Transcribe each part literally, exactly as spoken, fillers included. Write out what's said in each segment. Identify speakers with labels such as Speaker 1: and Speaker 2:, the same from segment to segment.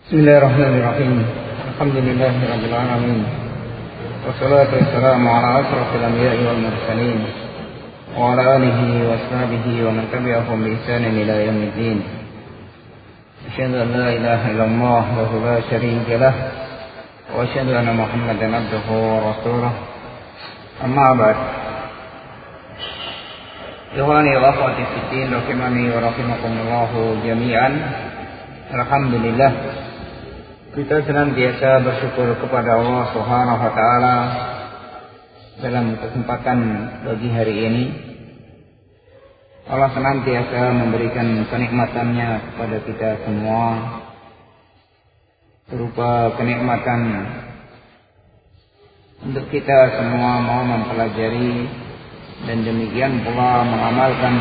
Speaker 1: Bismillahirrahmanirrahim. Alhamdulillahirabbil alamin. Wassalatu wassalamu ala asyrafil anbiya'i wal mursalin wa ala alihi wa ashabihi wa man tabi'ahum bi ihsanin ila yaumiddin. Asyhadu an la ilaha illallah wa la syarika lah wa asyhadu anna Muhammadan abduhu wa rasuluh. Amma ba'd. Ikhwani wa akhwati fiddin, rahimani wa rahimakumullah jami'an. Alhamdulillah, kita senantiasa bersyukur kepada Allah Subhanahu wa taala dalam kesempatan pagi hari ini. Allah senantiasa memberikan kenikmatannya kepada kita semua, berupa kenikmatan untuk kita semua mau mempelajari dan demikian pula mengamalkan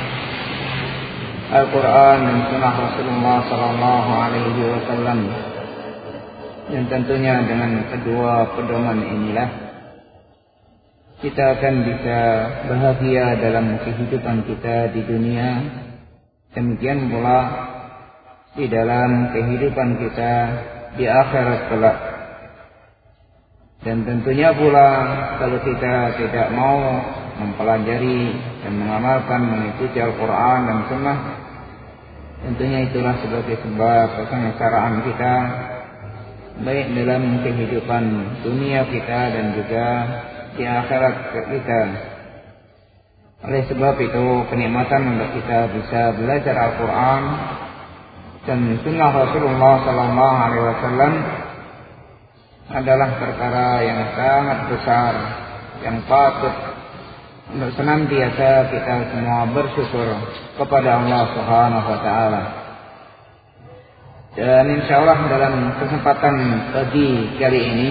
Speaker 1: Al-Quran dan Sunnah Rasulullah Sallallahu Alaihi Wasallam. Dan tentunya dengan kedua pedoman inilah kita akan bisa bahagia dalam kehidupan kita di dunia, demikian pula di dalam kehidupan kita di akhirat kelak. Dan tentunya pula kalau kita tidak mau mempelajari dan mengamalkan mengikuti Al-Quran dan Sunnah, tentunya itulah sebagai sebab kesengsaraan kita baik dalam kehidupan dunia kita dan juga di akhirat kita. Oleh sebab itu, kenikmatan untuk kita bisa belajar Al-Quran dan Sunnah Rasulullah Sallallahu Alaihi Wasallam adalah perkara yang sangat besar, yang patut untuk senantiasa kita semua bersyukur kepada Allah Subhanahu wa taala. Dan insyaallah dalam kesempatan pagi kali ini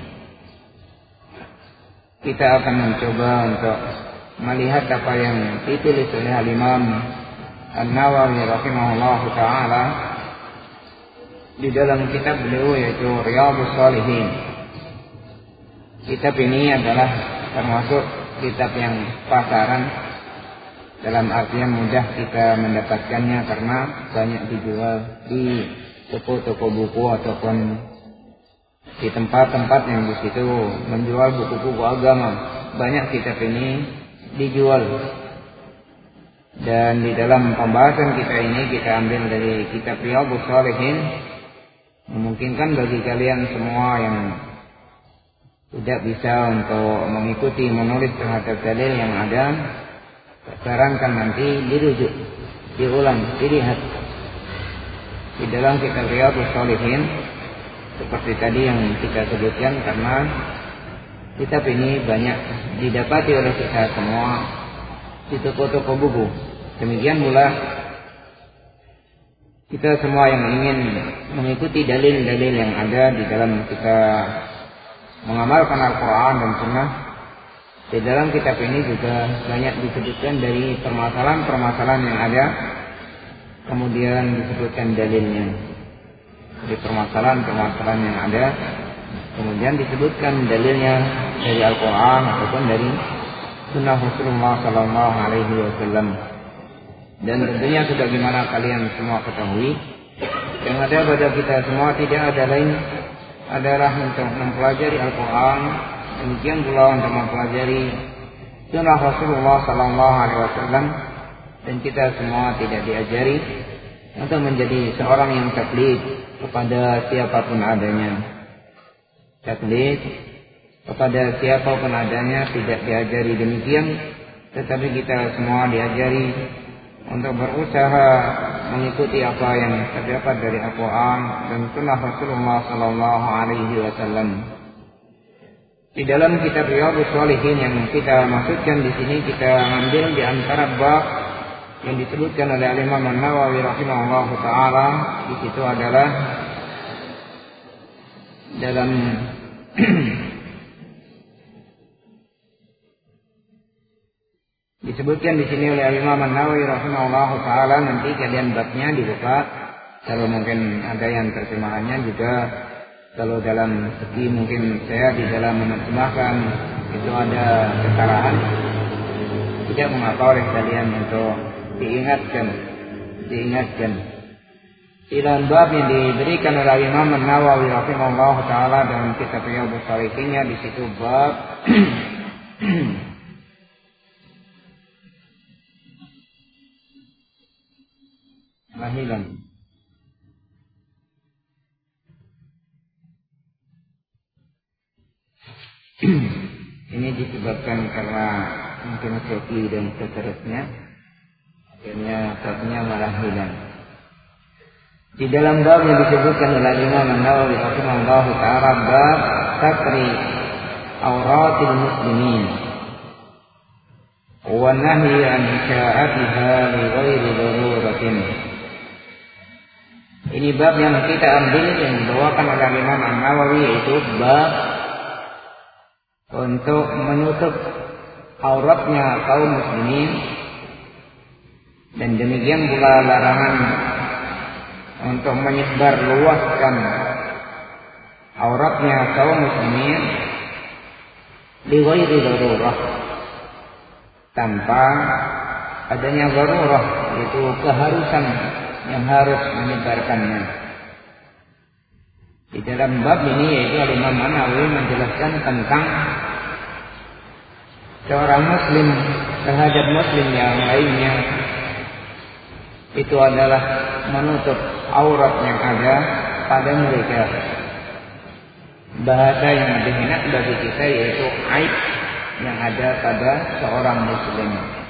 Speaker 1: kita akan mencoba untuk melihat apa yang ditulis oleh Al-Imam An-Nawawi rahimahullah taala di dalam kitab beliau yaitu Riyadhus Shalihin. Kitab ini adalah termasuk kitab yang pasaran, dalam artian mudah kita mendapatkannya karena banyak dijual di toko-toko buku ataupun di tempat-tempat yang di situ menjual buku-buku agama. Banyak kitab ini dijual. Dan di dalam pembahasan kita ini kita ambil dari kitab Riyadhus Shalihin, memungkinkan bagi kalian semua yang tidak bisa untuk mengikuti menulis terhadap dalil yang ada, sarankan nanti dirujuk, diulang, dilihat di dalam kitab Riyadhus Shalihin seperti tadi yang kita sebutkan, karena kitab ini banyak didapati oleh kita semua di toko-toko buku. Demikian pula kita semua yang ingin mengikuti dalil-dalil yang ada di dalam kita mengamalkan Al-Quran dan Sunnah. Di dalam kitab ini juga banyak disebutkan dari permasalahan-permasalahan yang ada, kemudian disebutkan dalilnya. Dari permasalahan-permasalahan yang ada, kemudian disebutkan dalilnya dari Al-Quran ataupun dari Sunnah Rasulullah Sallallahu Alaihi Wasallam. Dan tentunya sebagaimana kalian semua ketahui, yang ada pada kita semua tidak ada lain adalah untuk mempelajari Al-Quran, demikian pula untuk mempelajari Sunnah Rasulullah Sallallahu Alaihi Wasallam. Dan kita semua tidak diajari untuk menjadi seorang yang taklid kepada siapapun adanya. Taklid kepada siapapun adanya tidak diajari demikian, tetapi kita semua diajari untuk berusaha mengikuti apa yang terdapat dari Al-Quran dan Sunnah Rasulullah Sallallahu Alaihi Wasallam. Di dalam kitab Riyadhus Shalihin yang kita maksudkan di sini, kita ambil di antara bab yang disebutkan oleh Al-Imam An-Nawawi rahimahullah taala. Di situ adalah dalam disebutkan di sini oleh Imam An-Nawawi rahimahullah taala. Nanti kalian babnya dibuka, kalau mungkin ada yang terjemahannya juga, kalau dalam segi mungkin saya di dalam menerjemahkan itu ada kesalahan, tidak mengapa oleh kalian untuk diingatkan, diingatkan. di dalam bab yang diberikan oleh Imam An-Nawawi rahimahullah taala dalam kitab Riyadhus Shalihin, di situ bab lahilan. Ini disebabkan karena mungkin kopi dan seterusnya, akhirnya babnya malah hilang. Di dalam bab yang disebutkan oleh Imam An-Nawawi rahimahullah taala, bab satri auratil muslimin wa nahyi an isya'atiha li ghairi daruratin. Ini bab yang kita ambil yang dibawakan oleh Imam An-Nawawi, yaitu bab untuk menutup auratnya kaum muslimin, dan demikian pula larangan untuk menyebar luaskan auratnya kaum muslimin li ghairi darurah, tanpa adanya darurah, yaitu keharusan yang harus menyebarkannya. Di dalam bab ini yaitu Imam An-Nawawi menjelaskan tentang seorang muslim terhadap muslim yang lainnya itu adalah menutup aurat yang ada pada mereka. Bahasa yang lebih enak bagi kita yaitu aib yang ada pada seorang muslim.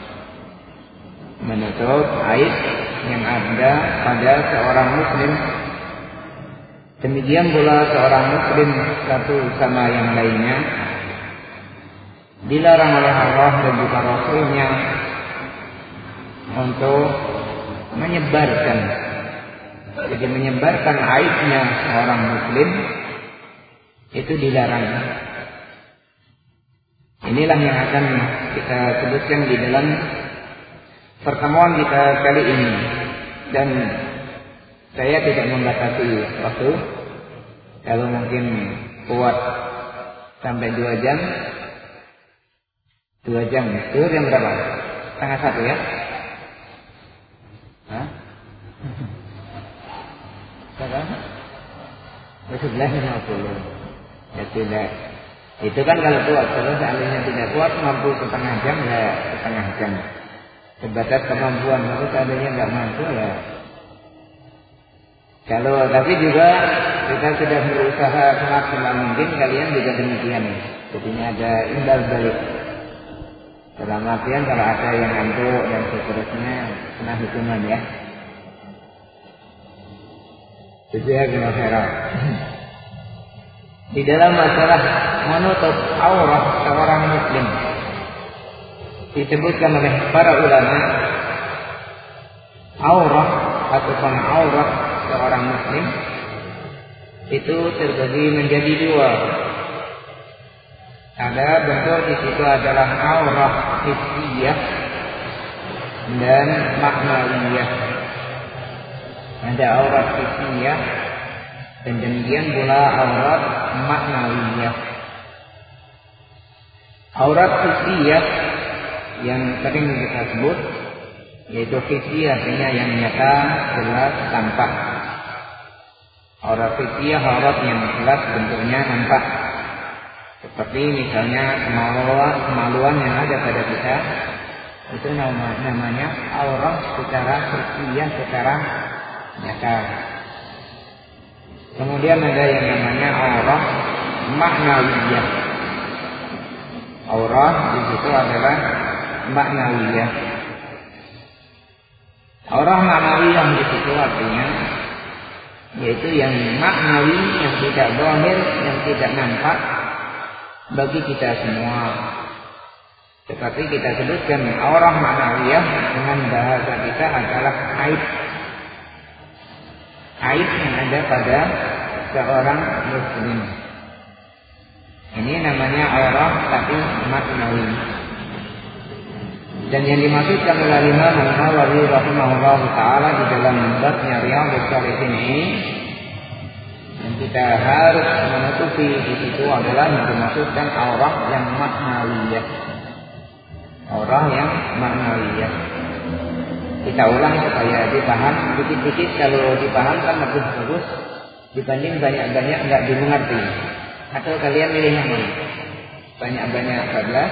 Speaker 1: Menutup aib yang ada pada seorang muslim. Demikian pula seorang muslim satu sama yang lainnya dilarang oleh Allah dan juga Rasulnya untuk menyebarkan, jadi menyebarkan aibnya seorang muslim itu dilarang. Inilah yang akan kita sebutkan di dalam pertemuan kita kali ini, dan saya tidak membatasi waktu. Kalau mungkin kuat sampai dua jam, dua jam. Itu jam berapa? Setengah satu ya? Hah? Berapa? Sebelas lima puluh. Ya tidak. Itu kan kalau kuat. Kalau seandainya tidak kuat, mampu setengah jam ya setengah jam. Sebatas kemampuan. Kalau seandainya nggak mampu ya. Kalau tapi juga kita sudah berusaha semaksimal mungkin, kalian juga demikian. Jadinya ada imbal balik. Dalam artian kalau ada yang ngantuk dan seterusnya, kena hitungan ya. Itu ya kira-kira. Di dalam masalah menutup aurat seorang muslim, disebutkan oleh para ulama, aurat ataupun aurat seorang muslim itu terbagi menjadi dua. Ada bentuk di situ adalah aurat hissiyah dan maknawiyah. Ada aurat hissiyah dan demikian pula aurat maknawiyah. Aurat hissiyah yang sering kita sebut yaitu hissiyah, artinya yang nyata, jelas, tampak. Aurat hissiyah aurat yang jelas bentuknya nampak. Seperti misalnya kemaluan, kemaluan yang ada pada kita, itu nama, namanya aurat secara hissiyah, secara nyata. Kemudian ada yang namanya aurat maknawiyah. Aurat di situ adalah maknawiyah. Aurat maknawiyah di situ artinya yaitu yang maknawi, yang tidak zahir, yang tidak nampak bagi kita semua. Seperti kita sebutkan aurat maknawiyah dengan bahasa kita adalah aib. Aib yang ada pada seorang muslim. Ini namanya aurat tapi maknawi. Dan yang dimaksudkan oleh Imam An-Nawawi rahimahullah taala di dalam babnya Riyadhus Shalihin ini, yang kita harus menutupi di situ adalah yang dimaksudkan aurat yang maknawiyah. Aurat yang maknawiyah. kita ulang supaya dipaham. Dikit-dikit kalau dipahamkan lebih bagus dibanding banyak-banyak nggak dimengerti. Atau kalian pilih yang mana? Banyak-banyak bablas.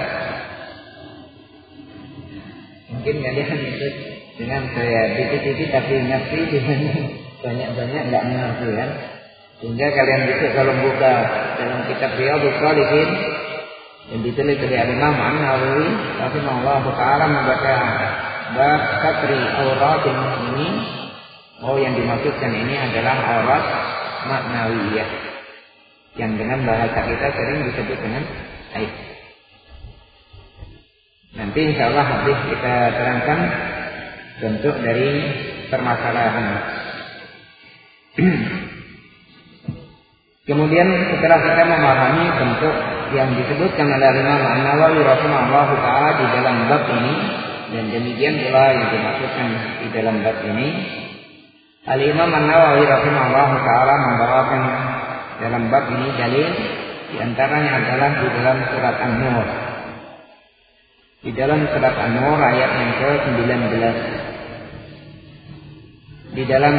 Speaker 1: Mungkin kalian ikut dengan saya dikit-dikit tapi ngerti dibanding banyak-banyak nggak mengerti kan. Sehingga kalian bisa kalau buka dalam kitab Riyadhus Shalihin yang ditulis oleh Imam An-Nawawi rahimahullahu taala membaca bab satri auratil muslimin. Oh, yang dimaksudkan ini adalah aurat maknawiyah yang dengan bahasa kita sering disebut dengan aib. Nanti insya Allah habis kita terangkan bentuk dari permasalahan. Kemudian setelah kita memahami bentuk yang disebutkan oleh Imam An-Nawawi rahimahullahu taala di dalam bab ini, dan demikian pula yang dimaksudkan di dalam bab ini, Al-Imam An-Nawawi rahimahullahu taala membawakan dalam bab ini dalil, di antaranya adalah di dalam surat An-Nur. Di dalam surat An-Nur ayat yang ke sembilan belas. Di dalam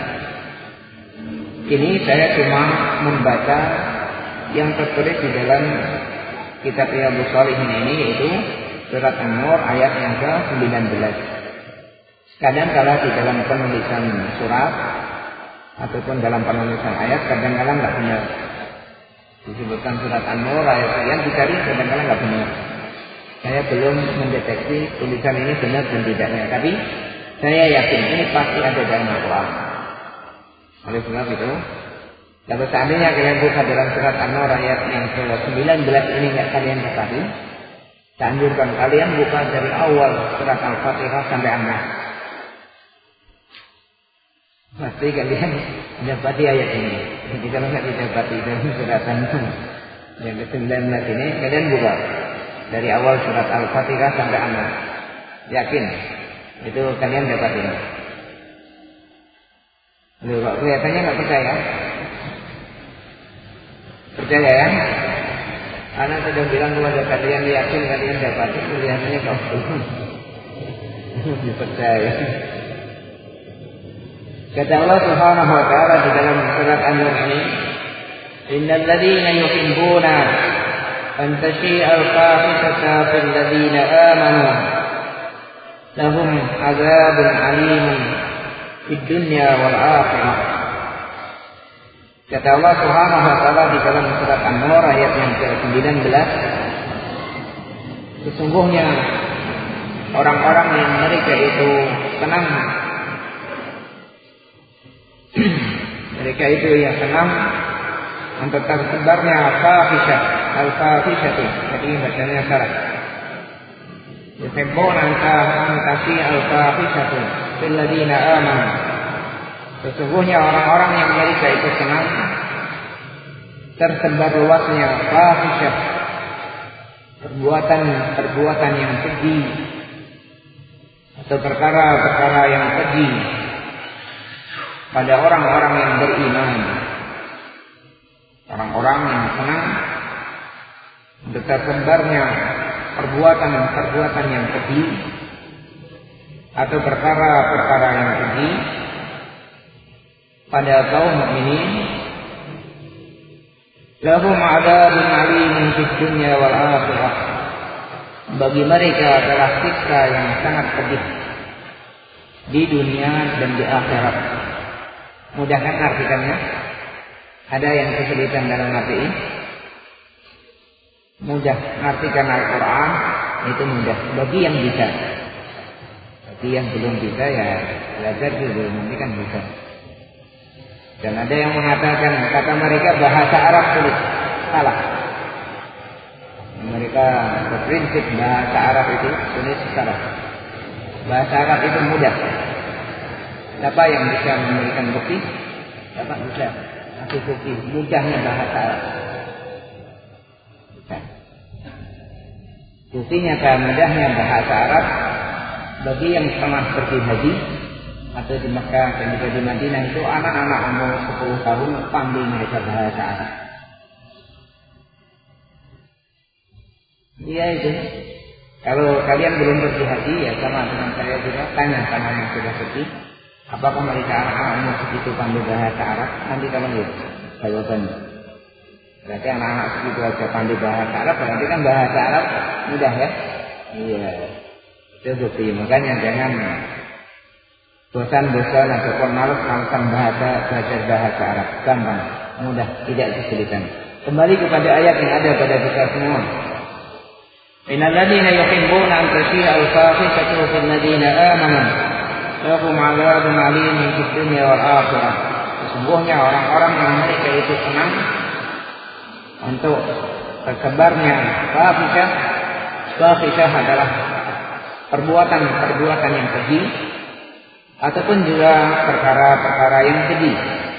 Speaker 1: ini saya cuma membaca yang tertulis di dalam kitab Riyadhus Shalihin ini, yaitu surat An-Nur ayat yang ke sembilan belas. Kadang-kala di dalam penulisan surat ataupun dalam penulisan ayat kadang-kala nggak benar. Disebutkan surat An-Nur ayat yang dicari kadang-kala nggak benar. Saya belum mendeteksi tulisan ini benar dan tidaknya, tapi saya yakin ini pasti ada dalam Al-Quran. Oleh sebab itu, kalau seandainya kalian buka dalam surat An-Nur ayat yang ke sembilan belas ini nggak kalian ketahui, saya anjurkan kalian buka dari awal surat Al-Fatihah sampai An-Nas. Pasti kalian mendapati ayat ini. Jadi kalau nggak didapati dalam surat An-Nur yang ke sembilan belas ini, kalian buka dari awal surat Al-Fatihah sampai An-Nas. Yakin itu kalian dapat ini. Loh, kok kelihatannya nggak percaya? Percaya ya? Anak sudah bilang kepada kalian yakin kalian dapat, kelihatannya kok belum dipercaya. Kata Allah Subhanahu wa taala di dalam surat An-Nur ini, "Innal ladzina yuhibbuna an tashi'a al-fahishata fil ladzina amanu lahum 'adzabun 'alimun fid dunya wal akhirah." Kata Allah Subhanahu wa taala di dalam surat An-Nur ayat yang ke sembilan belas, sesungguhnya orang-orang yang mereka itu senang, mereka itu yang senang untuk tersebarnya fahisyah, al-fahishatu, jadi bacanya salah. Yuhibbuna an tashi'a al-fahishatu fil ladzina amanu. Sesungguhnya orang-orang yang mereka itu senang tersebar luasnya fahisyah, perbuatan-perbuatan yang keji atau perkara-perkara yang keji pada orang-orang yang beriman. Orang-orang yang senang untuk tersebarnya perbuatan-perbuatan yang keji atau perkara-perkara yang keji pada kaum mukminin. Lahum 'adzabun 'alimun fid dunya wal akhirah. Bagi mereka adalah siksa yang sangat pedih di dunia dan di akhirat. Mudah kan artikannya? Ada yang kesulitan dalam arti ini? Mudah artikan Al-Quran itu mudah bagi yang bisa. Bagi yang belum bisa ya belajar dulu, nanti kan bisa. Dan ada yang mengatakan kata mereka bahasa Arab sulit, salah. Mereka berprinsip bahasa Arab itu sulit, salah. Bahasa Arab itu mudah. Siapa yang bisa memberikan bukti? Siapa bisa? Aku bukti mudahnya bahasa Arab. Buktinya kan mudahnya bahasa Arab bagi yang pernah pergi haji atau di Mekah dan juga di Madinah itu anak-anak umur sepuluh tahun pandai mereka bahasa Arab. Iya itu. Kalau kalian belum pergi haji, ya sama dengan saya juga, tanya sama yang sudah pergi, apakah mereka anak-anakmu segitu pandai bahasa Arab? Nanti kalau lihat jawabannya. Berarti anak-anak segitu aja pandai bahasa Arab, berarti kan bahasa Arab mudah ya? Iya. Itu bukti. Makanya jangan bosan-bosan ataupun malas-malasan bahasa belajar bahasa Arab. Gampang, mudah, tidak kesulitan. Kembali kepada ayat yang ada pada kita semua. Innal ladzina yuhibbuna an tashi'a al-fahishatu fil ladzina amanu lahum 'adzabun 'alimun fid dunya wal akhirah. Sesungguhnya orang-orang yang mereka itu senang untuk tersebarnya fahishah. Fahishah adalah perbuatan-perbuatan yang keji ataupun juga perkara-perkara yang keji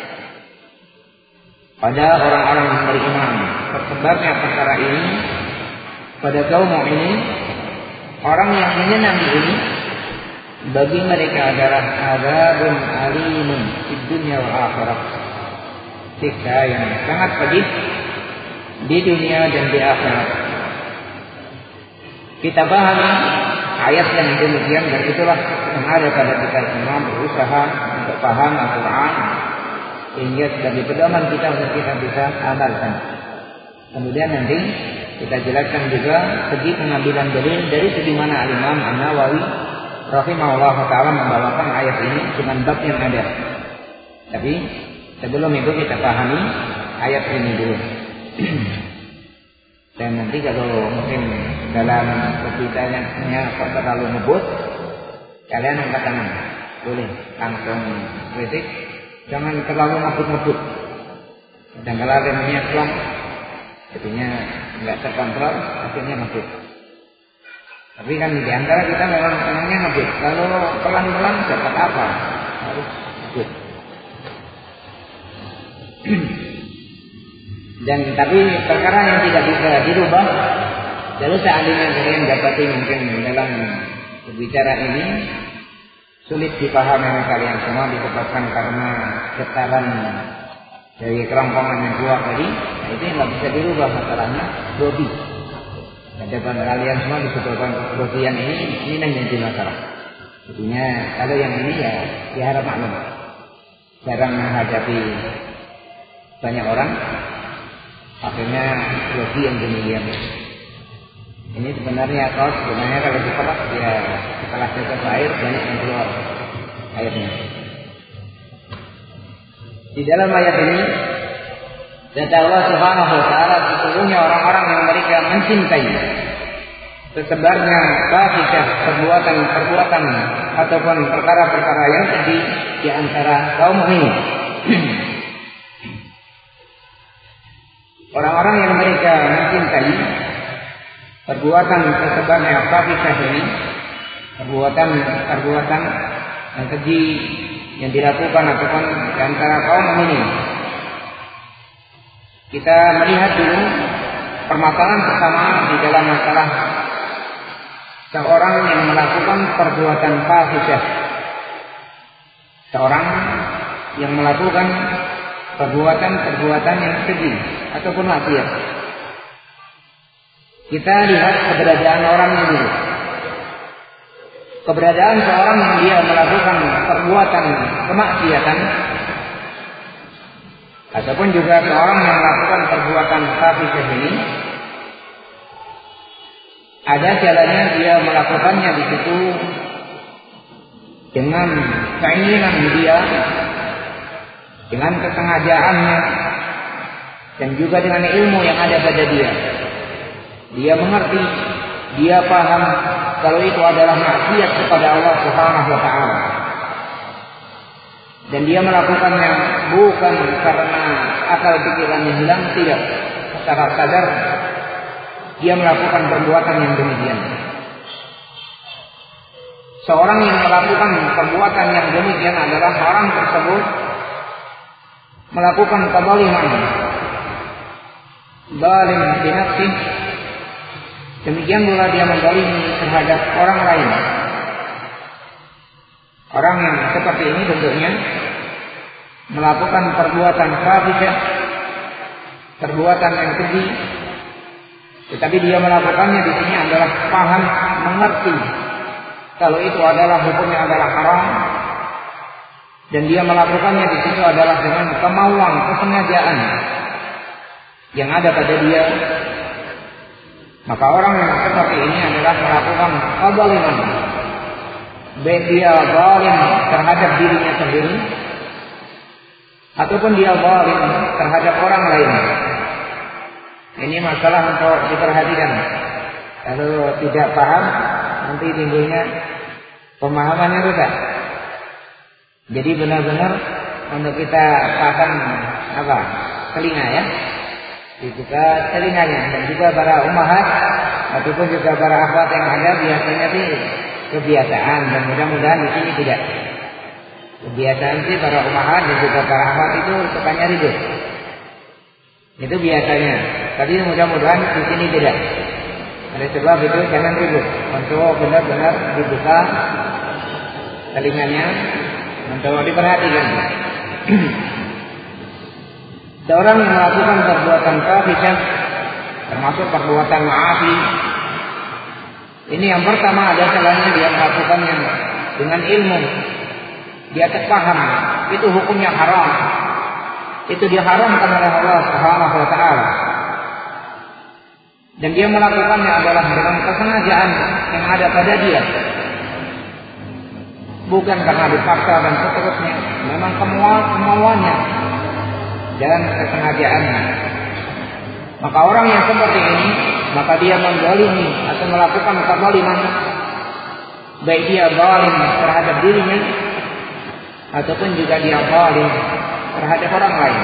Speaker 1: pada orang-orang yang beriman. Tersebarnya perkara ini pada kaum mukminin, orang yang menyenangi ini, bagi mereka adalah adzabun alimun fid dunya wal akhirah. Siksa yang sangat pedih di dunia dan di akhirat. Kita pahami ayat yang demikian, dan itulah yang ada pada kita semua berusaha untuk paham Al-Quran hingga sebagai pedoman kita untuk kita bisa amalkan. Kemudian nanti kita jelaskan juga segi pengambilan dalil dari segi mana Al-Imam An-Nawawi rahimahullah taala membawakan ayat ini dengan bab yang ada. Tapi sebelum itu kita pahami ayat ini dulu. Dan nanti kalau mungkin dalam perbedaannya kok terlalu ngebut, kalian angkat tangan. Boleh langsung kritik, jangan terlalu ngebut-ngebut. Dan kalau ada minyak plong, jadinya nggak terkontrol, akhirnya ngebut. Tapi kan di antara kita memang senangnya ngebut. Kalau pelan-pelan dapat apa? Harus ngebut. Dan tapi perkara yang tidak bisa dirubah, lalu seandainya kalian dapati mungkin dalam berbicara ini sulit dipahami oleh kalian semua disebabkan karena getaran dari kerongkongan yang keluar tadi, nah itu yang nggak bisa dirubah masalahnya grogi. Depan kalian semua disebabkan kegrogian ini, ini yang jadi masalah. Jadinya kalau yang ini ya diharap maklum. Jarang menghadapi banyak orang, akhirnya grogi yang demikian. Ini sebenarnya kalau sebenarnya kalau diperas ya setelah tetes air banyak yang keluar airnya. Di dalam ayat ini kata Allah Subhanahu wa taala, sesungguhnya orang-orang yang mereka mencintai tersebarnya fahishah, perbuatan-perbuatan ataupun perkara-perkara yang keji di antara kaum mukminin. Orang-orang yang mereka mencintai perbuatan tersebarnya fahishah ini, perbuatan-perbuatan yang keji yang dilakukan ataupun di antara kaum mukminin. Kita melihat dulu permasalahan pertama di dalam masalah seorang yang melakukan perbuatan fahishah. Seorang yang melakukan perbuatan-perbuatan yang keji ataupun maksiat. Kita lihat keberadaan orangnya dulu. Keberadaan seorang yang dia melakukan perbuatan kemaksiatan ataupun juga seorang yang melakukan perbuatan fahishah ini, ada jalannya dia melakukannya di situ dengan keinginan dia, dengan kesengajaannya, dan juga dengan ilmu yang ada pada dia. Dia mengerti, dia paham kalau itu adalah maksiat kepada Allah Subhanahu wa taala. Dan dia melakukannya bukan karena akal pikirannya hilang, tidak. Secara sadar dia melakukan perbuatan yang demikian. Seorang yang melakukan perbuatan yang demikian adalah orang tersebut melakukan kezaliman, zalim bi nafsihi. Demikian pula dia menzalimi terhadap orang lain. Orang yang seperti ini bentuknya melakukan perbuatan fahishah, perbuatan yang keji, Tetapi dia melakukannya di sini adalah paham, mengerti kalau itu adalah hukumnya adalah haram, dan dia melakukannya di situ adalah dengan kemauan, kesengajaan yang ada pada dia. Maka orang yang seperti ini adalah melakukan kezaliman, baik dia zalim terhadap dirinya sendiri ataupun dia zalim terhadap orang lain. Ini masalah untuk diperhatikan. Kalau tidak paham, nanti timbulnya pemahamannya rusak. Jadi benar-benar untuk kita pasang apa? Telinga ya. Dibuka telinganya, dan juga para ummahat ataupun juga para akhwat yang ada biasanya sih kebiasaan, dan mudah-mudahan di sini tidak. Kebiasaan sih para ummahat dan juga para akhwat itu sukanya ribut. Itu biasanya. Tapi mudah-mudahan di sini tidak. Oleh sebab itu jangan ribut. Untuk benar-benar dibuka telinganya, untuk diperhatikan. Seorang yang melakukan perbuatan fahisyah, termasuk perbuatan ma'asi, ini yang pertama ada salahnya dia melakukannya dengan ilmu. Dia terpaham itu hukumnya haram, itu diharamkan oleh Allah Subhanahu wa taala. Dan dia melakukannya adalah dengan kesengajaan yang ada pada dia, bukan karena dipaksa dan seterusnya, memang kemauannya dan kesengajaannya. Maka orang yang seperti ini, maka dia menzalimi atau melakukan kezaliman, baik dia zalim terhadap dirinya ataupun juga dia zalim terhadap orang lain.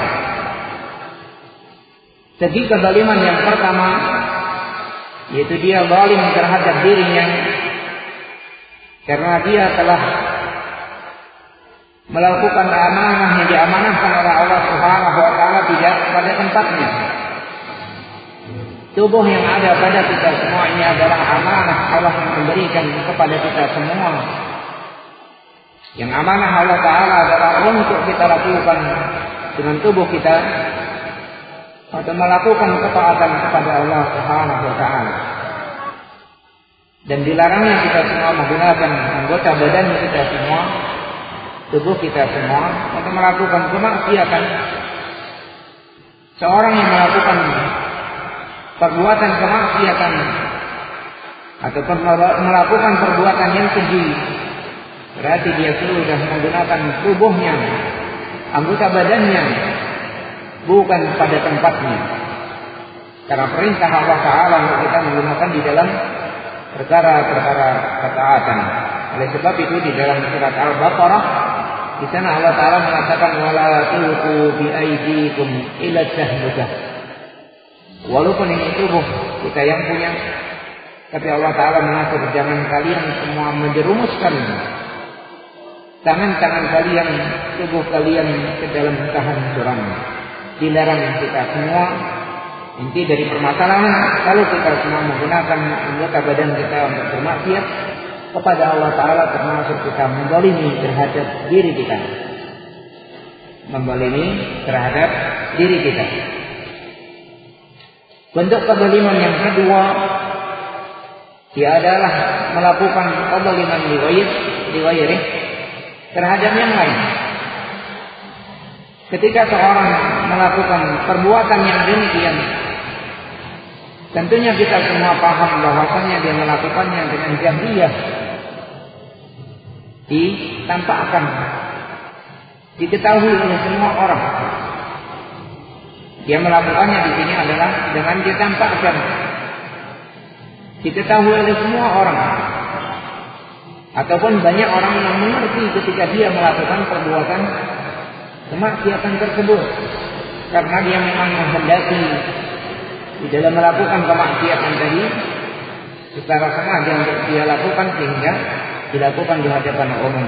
Speaker 1: Segi kezaliman yang pertama, yaitu dia zalim terhadap dirinya karena dia telah melakukan amanah yang diamanahkan oleh Allah Subhanahu wa taala tidak pada tempatnya. Tubuh yang ada pada kita semua ini adalah amanah Allah yang memberikan kepada kita semua. Yang amanah Allah taala adalah untuk kita lakukan dengan tubuh kita atau melakukan ketaatan kepada Allah Subhanahu wa taala. Dan dilarangnya kita semua menggunakan anggota badan kita semua, tubuh kita semua untuk melakukan kemaksiatan. Seorang yang melakukan perbuatan kemaksiatan ataupun melakukan perbuatan yang keji, berarti dia sudah menggunakan tubuhnya, anggota badannya, bukan pada tempatnya. Karena perintah Allah Taala untuk kita menggunakan di dalam perkara-perkara ketaatan. Oleh sebab itu di dalam surat Al-Baqarah, di sana Allah Taala mengatakan wala tulqu bi aydikum ila tahluka. Walaupun ini tubuh kita yang punya, tapi Allah Taala mengatur jangan kalian semua menjerumuskan tangan-tangan kalian, tubuh kalian ke dalam kehancuran. Dilarang kita semua. Inti dari permasalahan, kalau kita semua menggunakan anggota badan kita untuk bermaksiat kepada Allah Ta'ala, termasuk kita menzalimi terhadap diri kita, menzalimi terhadap diri kita. Bentuk kezaliman yang kedua, dia adalah melakukan kezaliman li ghairi terhadap yang lain. Ketika seorang melakukan perbuatan yang demikian, tentunya kita semua paham bahwasanya dia melakukannya dengan jahriyah, ditampakkan, diketahui oleh semua orang. Dia melakukannya di sini adalah dengan ditampakkan, diketahui oleh semua orang, ataupun banyak orang yang mengerti ketika dia melakukan perbuatan kemaksiatan tersebut, karena dia memang menghendaki di dalam melakukan kemaksiatan tadi secara sengaja untuk dia lakukan sehingga dilakukan di hadapan umum.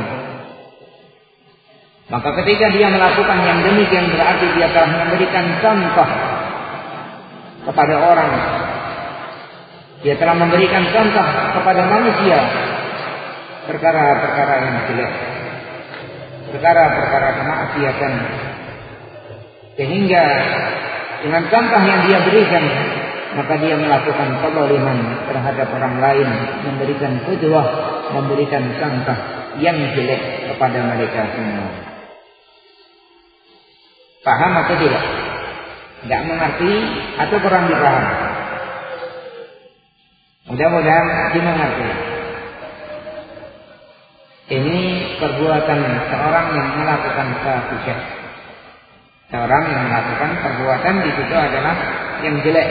Speaker 1: Maka ketika dia melakukan yang demikian berarti dia telah memberikan contoh kepada orang. Dia telah memberikan contoh kepada manusia perkara-perkara yang jelek, perkara-perkara kemaksiatan, sehingga dengan contoh yang dia berikan maka dia melakukan kezaliman terhadap orang lain, memberikan qudwah, memberikan contoh yang jelek kepada mereka semua. Paham atau tidak? Tidak mengerti atau kurang dipaham? Mudah-mudahan dimengerti. Ini perbuatan seorang yang melakukan fahisyah. Seorang yang melakukan perbuatan di situ adalah yang jelek.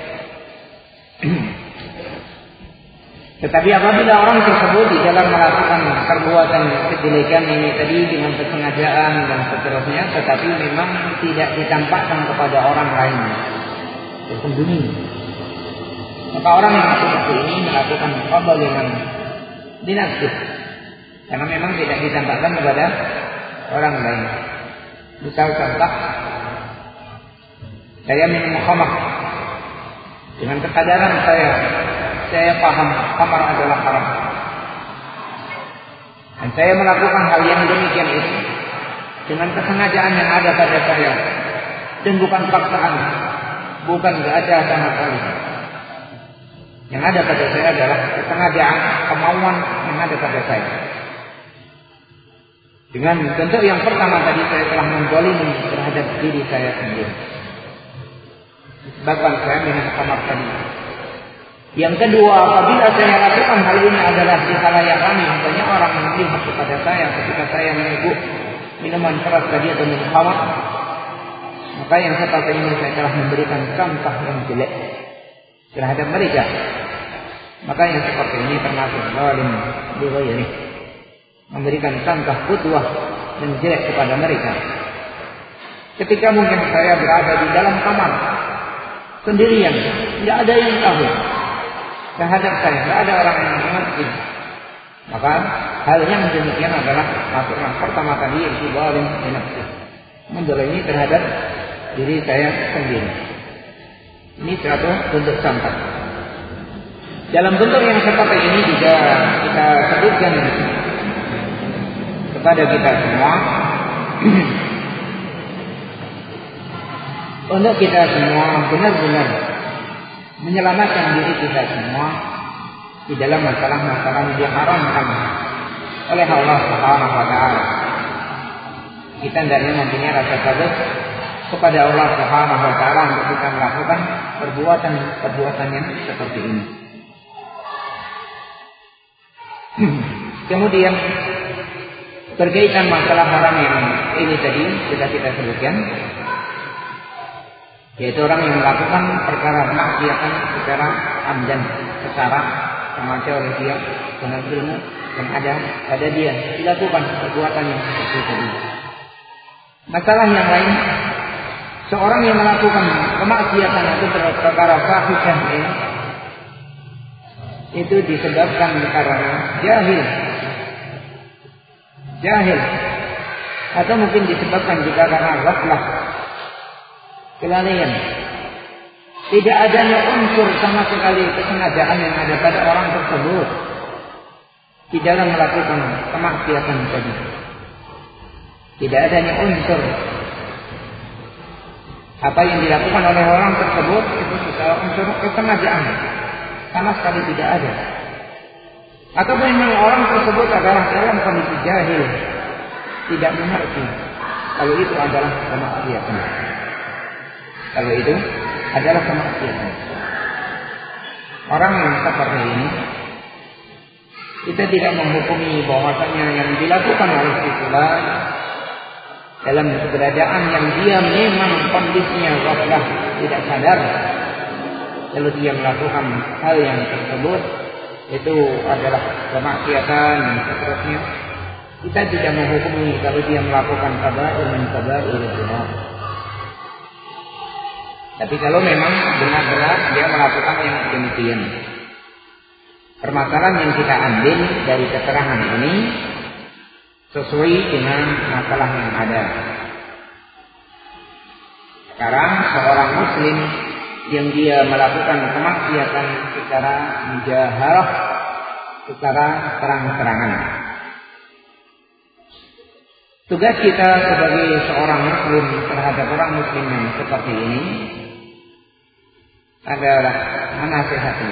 Speaker 1: Tetapi apabila orang tersebut di dalam melakukan perbuatan kejelekan ini tadi dengan kesengajaan dan seterusnya, tetapi memang tidak ditampakkan kepada orang lain, tersembunyi, maka orang yang seperti ini melakukan kezaliman di nafsu, karena memang tidak ditampakkan kepada orang lain. Misal contoh, saya minum khamar dengan kesadaran saya, saya paham khamar adalah haram, dan saya melakukan hal yang demikian itu dengan kesengajaan yang ada pada saya, dan bukan paksaan, bukan gak ada sama sekali. Yang ada pada saya adalah kesengajaan, kemauan yang ada pada saya. Dengan bentuk yang pertama tadi, saya telah menzalimi terhadap diri saya sendiri, disebabkan saya minum khamar tadi. Yang kedua, apabila saya lakukan hal ini adalah di khalayak ramai, banyak orang yang melihat kepada saya ketika saya meneguk minuman keras tadi atau minum khamar, maka yang seperti ini saya telah memberikan contoh yang jelek terhadap mereka. Maka yang seperti ini termasuk zalim bi ghairi, memberikan contoh qudwah yang jelek kepada mereka. Ketika mungkin saya berada di dalam kamar sendirian, tidak ada yang tahu terhadap saya, tidak ada orang yang mengerti, maka hal yang demikian adalah masuk yang pertama tadi, yaitu zalim bi nafsi, menzalimi terhadap diri saya sendiri. Ini suatu bentuk contoh. Dalam bentuk yang seperti ini juga kita sebutkan kepada kita semua untuk kita semua benar-benar menyelamatkan diri kita semua di dalam masalah-masalah yang diharamkan oleh Allah Subhanahu wa taala. Kita hendaknya mempunyai rasa takut kepada Allah Subhanahu wa taala untuk kita melakukan perbuatan-perbuatan yang seperti ini. Kemudian berkaitan masalah haram yang ini tadi sudah kita sebutkan, yaitu orang yang melakukan perkara maksiatan secara amdan, secara sengaja oleh dia dengan ilmu yang ada pada dia, dilakukan perbuatan yang seperti tadi. Masalah yang lain, seorang yang melakukan kemaksiatan atau perkara fahisyah ini, itu disebabkan karena jahil, jahil, atau mungkin disebabkan juga karena ghaflah, kelalaian. Tidak adanya unsur sama sekali kesengajaan yang ada pada orang tersebut di dalam melakukan kemaksiatan tadi. Tidak adanya unsur apa yang dilakukan oleh orang tersebut itu secara unsur kesengajaan, sama sekali tidak ada. Atau memang orang tersebut adalah dalam kondisi jahil, tidak mengerti kalau itu adalah kemaksiatan. Kalau itu adalah kemaksiatan. Orang yang seperti ini, kita tidak menghukumi bahwasanya yang dilakukan oleh si fulan dalam keberadaan yang dia memang kondisinya ghaflah, tidak sadar, lalu dia melakukan hal yang tersebut itu adalah kemaksiatan dan seterusnya. Kita tidak menghukumi kalau dia melakukan kaba'ir min kaba'ir dzunub. Tapi kalau memang benar-benar dia melakukan yang demikian, permasalahan yang kita ambil dari keterangan ini sesuai dengan masalah yang ada. Sekarang seorang muslim yang dia melakukan kemaksiatan secara mujaharah, secara terang-terangan, tugas kita sebagai seorang muslim terhadap orang muslim yang seperti ini adalah menasihati.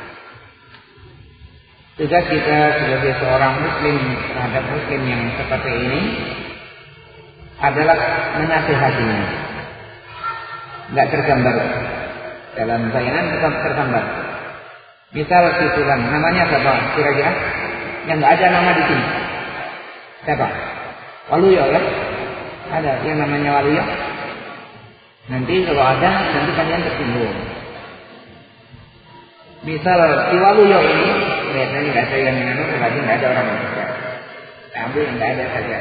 Speaker 1: Tugas kita sebagai seorang muslim terhadap muslim yang seperti ini adalah menasihatinya. Enggak tergambar dalam bayangan, tetap tergambar. Misal si fulan, namanya siapa kira-kira? Yang enggak ada nama di sini. Siapa? Waluyo ya? Ada yang namanya Waluyo? Nanti kalau ada, nanti kalian tersinggung. Misal si Waluyo ini, lihatnya nggak ada yang menanam, lagi nggak ada orang yang kerja. Ambil yang nggak ada saja.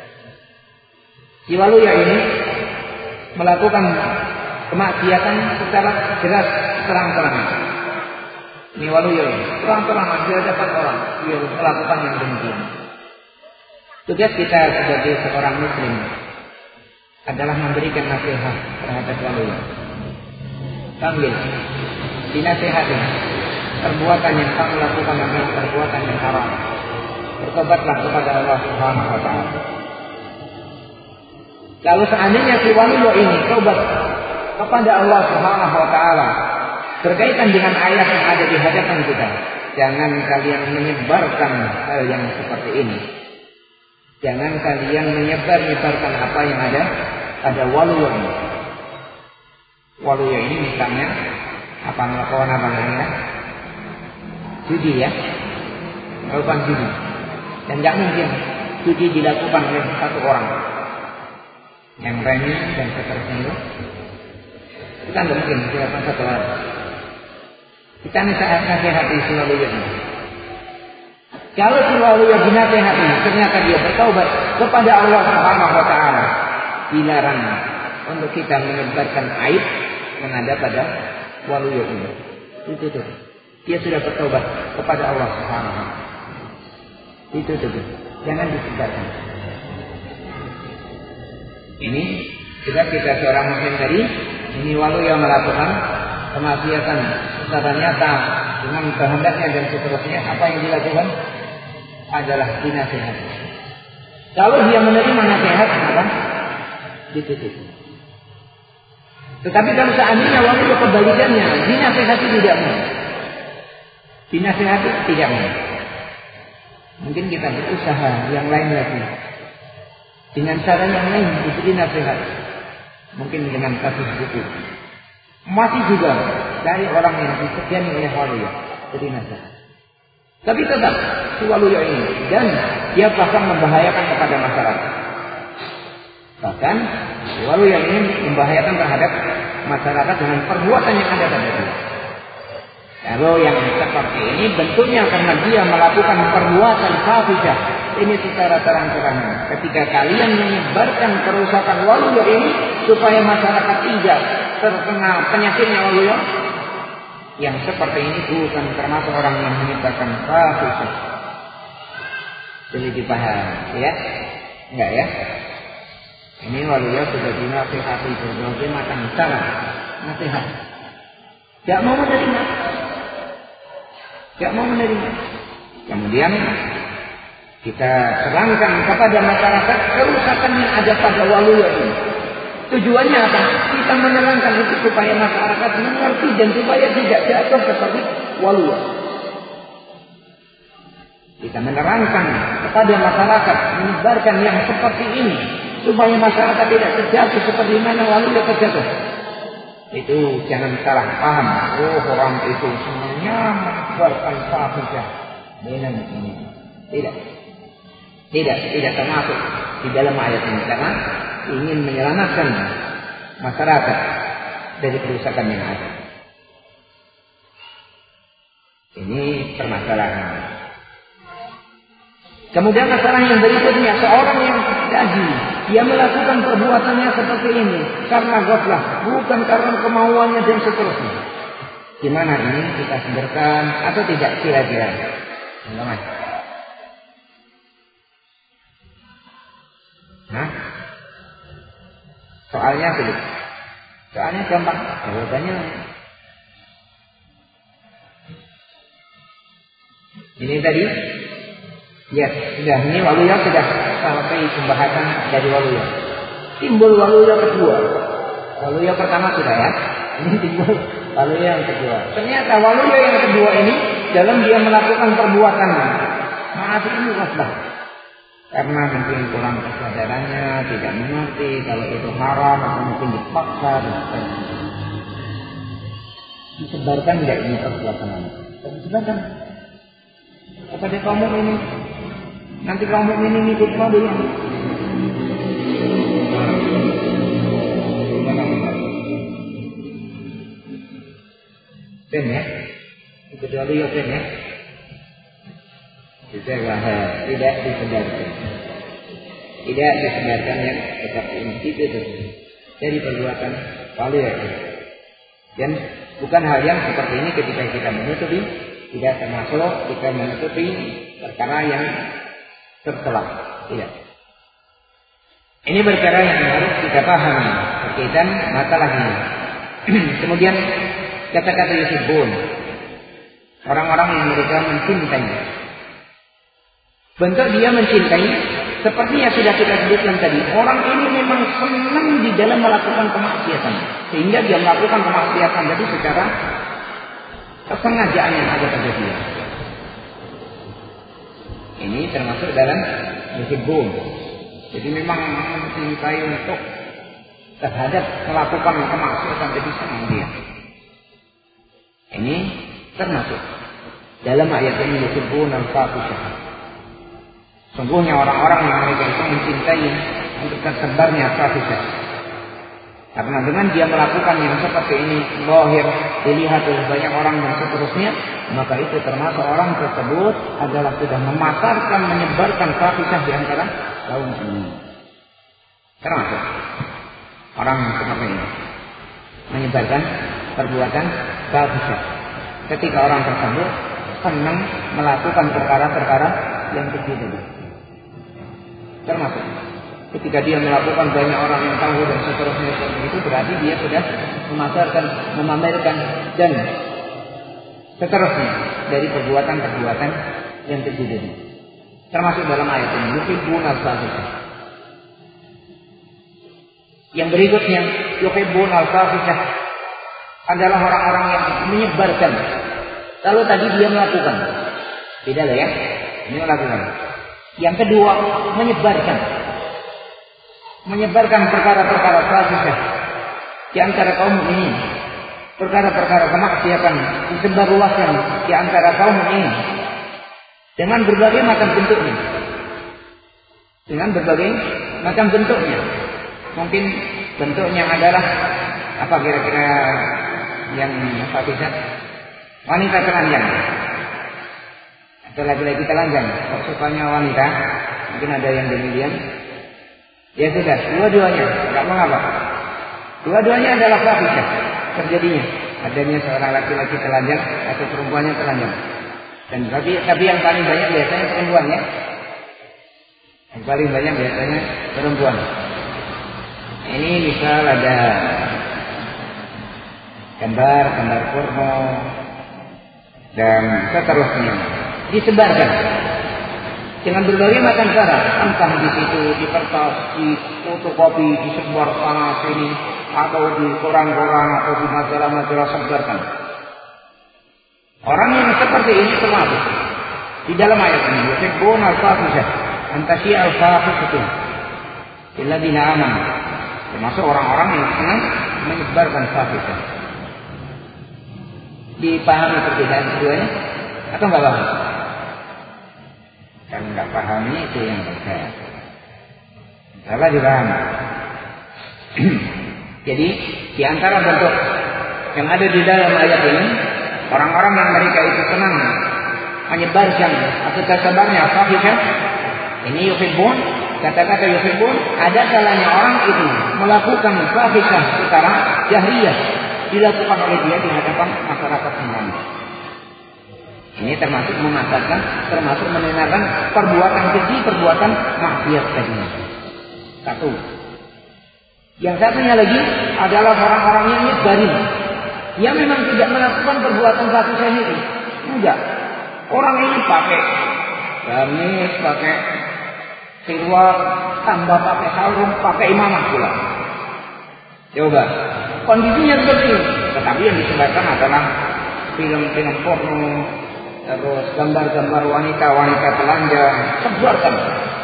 Speaker 1: Si Waluyo ini melakukan kemaksiatan secara jelas terang-terangan. Ini Waluyo terang-terangan dia dapat orang dia melakukan yang demikian. Tugas kita sebagai seorang muslim adalah memberikan nasihat terhadap Waluyo. Panggil, dinasihati. Perbuatan yang kamu lakukan adalah perbuatan yang haram. Bertobatlah kepada Allah Subhanahu wa taala. Kalau seandainya si Waluyo ini tobat kepada Allah Subhanahu wa taala berkaitan dengan ayat yang ada di hadapan kita, jangan kalian menyebarkan hal yang seperti ini. Jangan kalian menyebar-nyebarkan apa yang ada pada Waluyo ini. Waluyo ini misalnya apa melakukan apa namanya? Judi ya, melakukan judi. Dan tidak mungkin judi dilakukan oleh satu orang yang remi dan seterusnya. Kita tidak mungkin dilakukan satu orang. Kita nasihati si Waluyo ini. Kalau si Waluyo dinasihati, ternyata dia bertaubat kepada Allah Subhanahu wa taala, dilarang untuk kita menyebarkan aib yang ada pada Waluyo ini. Itu tuh. Dia sudah bertobat kepada Allah Subhanahu wa taala. Itu tuh. Jangan disebarkan. Ini juga kita seorang muslim tadi, ini Waluyo melakukan kemaksiatan secara nyata dengan kehendaknya dan seterusnya. Apa yang dilakukan adalah dinasihati. Kalau dia menerima nasihat, apa? Ditutup. Tetapi kalau seandainya Waluyo kebalikannya, dinasihati tidak mau. Dinasihati tidak mau. Mungkin kita berusaha yang lain lagi. Dengan cara yang lain diberi nasihat. Mungkin dengan kasus buku. Masih juga dari orang yang disegani oleh Waluyo jadi nasihat. Tapi tetap si Waluyo ini dan dia bahkan membahayakan kepada masyarakat. Bahkan si Waluyo ini membahayakan terhadap masyarakat dengan perbuatan yang ada pada dia. Kalau yang seperti ini bentuknya karena dia melakukan perbuatan fahisyah ini secara terang-terangan. Ketika kalian menyebarkan kerusakan Waluyo ini supaya masyarakat tidak terkena penyakitnya Waluyo, yang seperti ini bukan termasuk orang yang menyebarkan fahisyah. Jadi dipahami, ya? Enggak ya? Ini Waluyo sudah dinasihati berbagai macam cara nasihat. Tidak mau menerima. Tidak mau menerima. Kemudian kita terangkan kepada masyarakat kerusakan yang ada pada Waluyo ini. Tujuannya apa? Kita menerangkan itu supaya masyarakat mengerti dan supaya tidak jatuh seperti Waluyo. Kita menerangkan kepada masyarakat, menyebarkan yang seperti ini supaya masyarakat tidak terjatuh seperti mana Waluyo terjatuh. Itu jangan salah paham. Oh, orang itu semuanya menyebarkan fahisyah. Dengan ini tidak, tidak, tidak termasuk di dalam ayat ini karena ingin menyelamatkan masyarakat dari kerusakan yang ada. Ini permasalahan. Kemudian masalah yang berikutnya, seorang yang tadi dia melakukan perbuatannya seperti ini karena ghaflah, bukan karena kemauannya dan seterusnya. Gimana ini kita sederhanakan atau tidak kira-kira? Teman-teman. Nah, soalnya sulit. Soalnya gampang, jawabannya ini tadi. Ya, sudah ini Waluyo sudah sampai pembahasan dari Waluyo. Timbul Waluyo kedua. Waluyo pertama sudah ya. Ini timbul waluyo yang kedua. Ternyata waluyo yang kedua ini dalam dia melakukan perbuatan maksiat ini wasbah. Karena mungkin kurang kesadarannya, tidak mengerti kalau itu haram atau mungkin dipaksa dan sebagainya. Disebarkan tidak ini perbuatan ini? Disebarkan kepada kaum mukminin. Nanti kaum mukminin ikut mobil. Ben ya, kecuali ya ben ya. Tidak tidak disedarkan, tidak disedarkan yang tetap ini itu dari perbuatan waluyo. Dan bukan hal yang seperti ini ketika kita menutupi, tidak termasuk kita menutupi perkara yang tercela. Tidak. Ini perkara yang harus kita pahami berkaitan masalah ini. Kemudian kata-kata yuhibbun, orang-orang yang mereka mencintai. Bentuk dia mencintai seperti yang sudah kita sebutkan tadi. Orang ini memang senang di dalam melakukan kemaksiatan, sehingga dia melakukan kemaksiatan jadi secara kesengajaan yang ada pada dia. Ini termasuk dalam yuhibbun. Jadi memang mencintai untuk terhadap melakukan kemaksiatan jadi senang dia. Ini termasuk dalam ayat ini yuhibbun al-fahisyah. Sungguhnya orang-orang yang mereka itu mencintai untuk tersebarnya fahisyah. Karena dengan dia melakukan yang seperti ini, zahir dilihat oleh banyak orang dan seterusnya, maka itu termasuk orang tersebut adalah sudah memasarkan, menyebarkan fahisyah di antara kaum muslimin. Termasuk orang yang seperti ini menyebarkan perbuatan fahisyah. Ketika orang tersebut senang melakukan perkara-perkara yang kecil. Termasuk ketika dia melakukan banyak orang yang tahu dan seterusnya itu berarti dia sudah memasarkan, memamerkan dan seterusnya dari perbuatan-perbuatan yang kecil ini. Termasuk dalam ayat ini yuhibbun al-fahisyah. Yang berikutnya yuhibbun al-fahisyah adalah orang-orang yang menyebarkan. Kalau tadi dia melakukan, beda lah ya. Ini melakukan. Yang kedua, menyebarkan. Menyebarkan perkara-perkara fahisyah di antara kaum ini. Perkara-perkara kemaksiatan disebarluaskan di antara kaum ini dengan berbagai macam bentuknya. Dengan berbagai macam bentuknya. Mungkin bentuknya adalah apa kira-kira yang fahisyah? Wanita telanjang. Atau laki-laki telanjang, kok sukanya wanita, mungkin ada yang demikian. Ya sudah, dua-duanya, tidak mengapa. Dua-duanya adalah fahisyah terjadinya. Adanya seorang laki-laki telanjang atau perempuannya telanjang. Dan tapi, tapi yang paling banyak biasanya perempuan ya. Yang paling banyak biasanya perempuan. Ini misal ada gambar, gambar porno dan seterusnya. Disebarkan dengan berbagai macam cara, entah di situ di kertas, di fotokopi, disebar sana sini, atau di koran-koran atau di majalah-majalah sebarkan. Orang yang seperti ini termasuk di dalam ayat ini. Yuhibbun al-fahisyah, antasi al-fahisyah, illadzina amanu. Termasuk orang-orang yang senang menyebarkan fahisyah. Dipahami perbedaan keduanya atau enggak paham? Kan enggak pahami itu yang berbeda. Salah dipahami. Jadi di antara bentuk yang ada di dalam ayat ini, orang-orang yang mereka itu senang menyebarkan atau tersebarnya fahisyah, ini yuhibbun, kata-kata yuhibbun, ada kalanya orang itu melakukan fahisyah secara jahriyah, dilakukan oleh dia di hadapan masyarakat umum. Ini termasuk memasarkan, termasuk menenangkan perbuatan keji, perbuatan maksiat tadi. Satu. Yang satunya lagi adalah orang-orang yang nyebarin. Dia memang tidak melakukan perbuatan fahisyah itu. Enggak. Orang ini pakai gamis, pakai sirwal, tambah pakai sarung, pakai imamah pula. Coba. Kondisinya seperti ini. tetapi yang disebarkan adalah film-film porno, terus gambar-gambar wanita-wanita telanjang, sebarkan.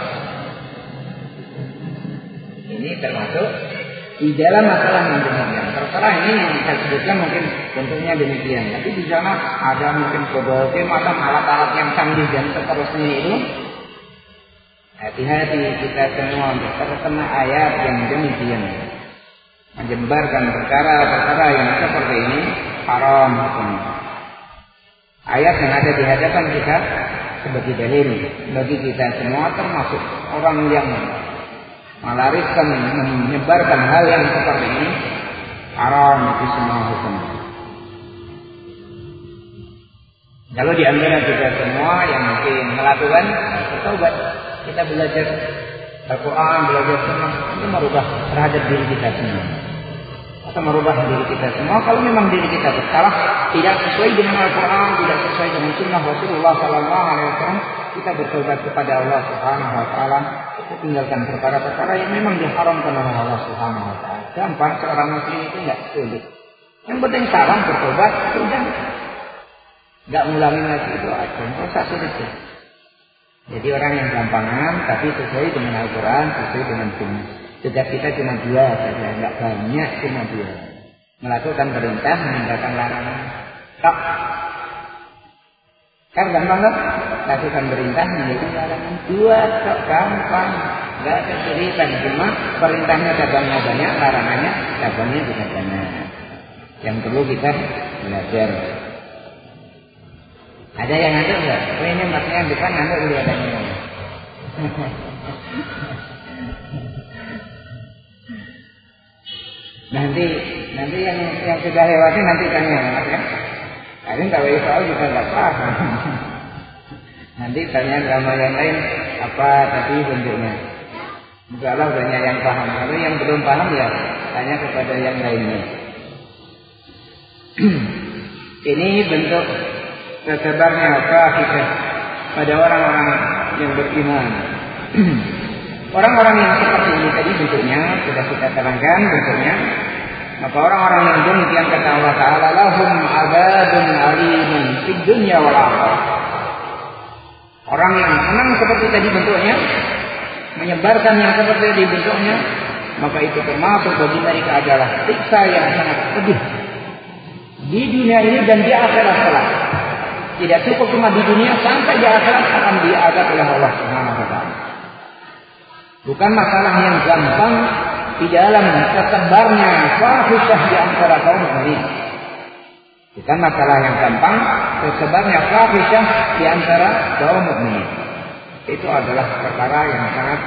Speaker 1: Ini termasuk di dalam masalah yang demikian. Terserah ini yang saya sebutkan mungkin bentuknya demikian. Tapi di sana ada mungkin berbagai macam alat-alat yang canggih dan seterusnya itu. Hati-hati kita semua untuk terkena ayat yang demikian. Menyebarkan perkara-perkara yang seperti ini haram hukumnya. Ayat yang ada di hadapan kita sebagai dalil bagi kita semua, termasuk orang yang melariskan, menyebarkan hal yang seperti ini haram itu semua hukumnya. Kalau di antara kita semua yang mungkin melakukan bertobat, kita belajar Al-Quran, belajar sunnah, itu merubah terhadap diri kita semua. Atau merubah diri kita semua. Kalau memang diri kita bersalah, tidak sesuai dengan Al-Quran, tidak sesuai dengan sunnah Rasulullah Sallallahu Alaihi Wasallam, kita bertobat kepada Allah Subhanahu Wa Taala. Kita tinggalkan perkara-perkara yang memang diharamkan oleh Allah Subhanahu Wa Taala. Gampang, seorang muslim itu tidak sulit. Yang penting salah bertobat, sudah. Tidak ngulangi lagi itu aja. Tidak usah sulit ya. Jadi orang yang gampangan, tapi sesuai dengan Al-Quran, sesuai dengan sunnah. Tugas kita cuma dua saja, tidak banyak, cuma dua. Melakukan perintah, meninggalkan larangan. Tok. Kan gampang kan? Lakukan perintah, meninggalkan larangan. Dua, tok, gampang. Tidak ada kesulitan, cuma perintahnya cabangnya banyak, larangannya cabangnya juga banyak. Yang perlu kita belajar. Ada yang ada enggak? Oh ini maksudnya depan ada kelihatannya. nanti nanti yang yang sudah lewati nanti tanya ya. Kalian kalau soal juga nggak paham. Nanti tanya sama yang lain apa tadi bentuknya. Insyaallah banyak yang paham. Kalau yang belum paham ya tanya kepada yang lainnya. Ini bentuk tersebarnya fahisyah pada orang-orang yang beriman. Orang-orang yang seperti ini tadi bentuknya sudah kita terangkan bentuknya. Maka orang-orang yang demikian kata Allah Taala, lahum adzabun alimun fid dunya wal akhirah. Orang yang senang seperti tadi bentuknya, menyebarkan yang seperti tadi bentuknya, maka itu termasuk bagi mereka adalah siksa yang sangat pedih di dunia ini dan di akhirat kelak. Tidak cukup cuma di dunia, sampai di akhirat akan diazab oleh Allah Subhanahu wa taala. Bukan masalah yang gampang di dalam tersebarnya fahisyah di antara kaum mukminin. Bukan masalah yang gampang tersebarnya fahisyah di antara kaum mukminin. Itu adalah perkara yang sangat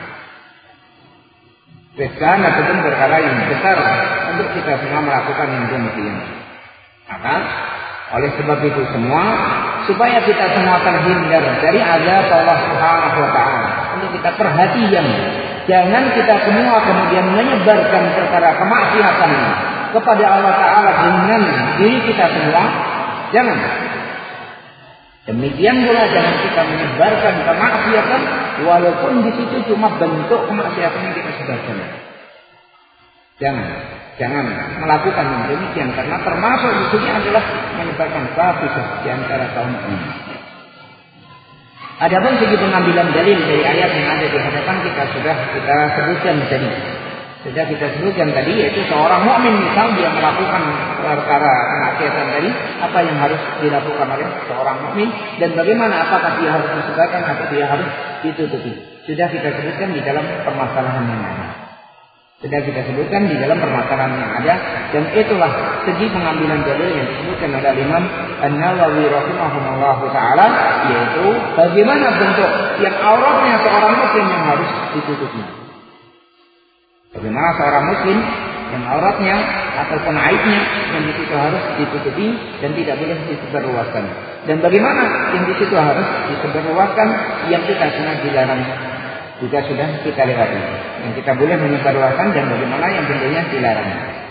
Speaker 1: besar ataupun perkara yang besar untuk kita semua melakukan yang demikian. Maka oleh sebab itu semua, supaya kita semua terhindar dari azab Allah Subhanahu wa taala, untuk kita perhatian, jangan kita semua kemudian menyebarkan perkara kemaksiatan kepada Allah Taala dengan diri kita semua. Jangan. Demikian pula jangan kita menyebarkan kemaksiatan walaupun di situ cuma bentuk kemaksiatan yang kita sebarkan. Jangan. Jangan melakukan yang demikian, karena termasuk di sini adalah menyebarkan fahisyah di antara kaum ini. Adapun segi pengambilan dalil dari ayat yang ada di hadapan kita sudah kita sebutkan tadi. Sudah kita sebutkan tadi, yaitu seorang mukmin misal dia melakukan perkara kemaksiatan tadi, apa yang harus dilakukan oleh seorang mukmin dan bagaimana, apakah dia harus disebarkan atau dia harus ditutupi. Sudah kita sebutkan di dalam permasalahan yang ada. Sudah kita sebutkan di dalam permasalahan yang ada, dan itulah segi pengambilan dalil yang disebutkan oleh Imam An-Nawawi rahimahullah taala, yaitu bagaimana bentuk yang auratnya seorang muslim yang harus ditutupi. Bagaimana seorang muslim yang auratnya ataupun aibnya yang di situ harus ditutupi dan tidak boleh disebarluaskan. Dan bagaimana yang di situ harus disebarluaskan yang kita sangat dilarang. Juga sudah kita lewati. Yang kita boleh menyebarluaskan dan bagaimana yang tentunya dilarang.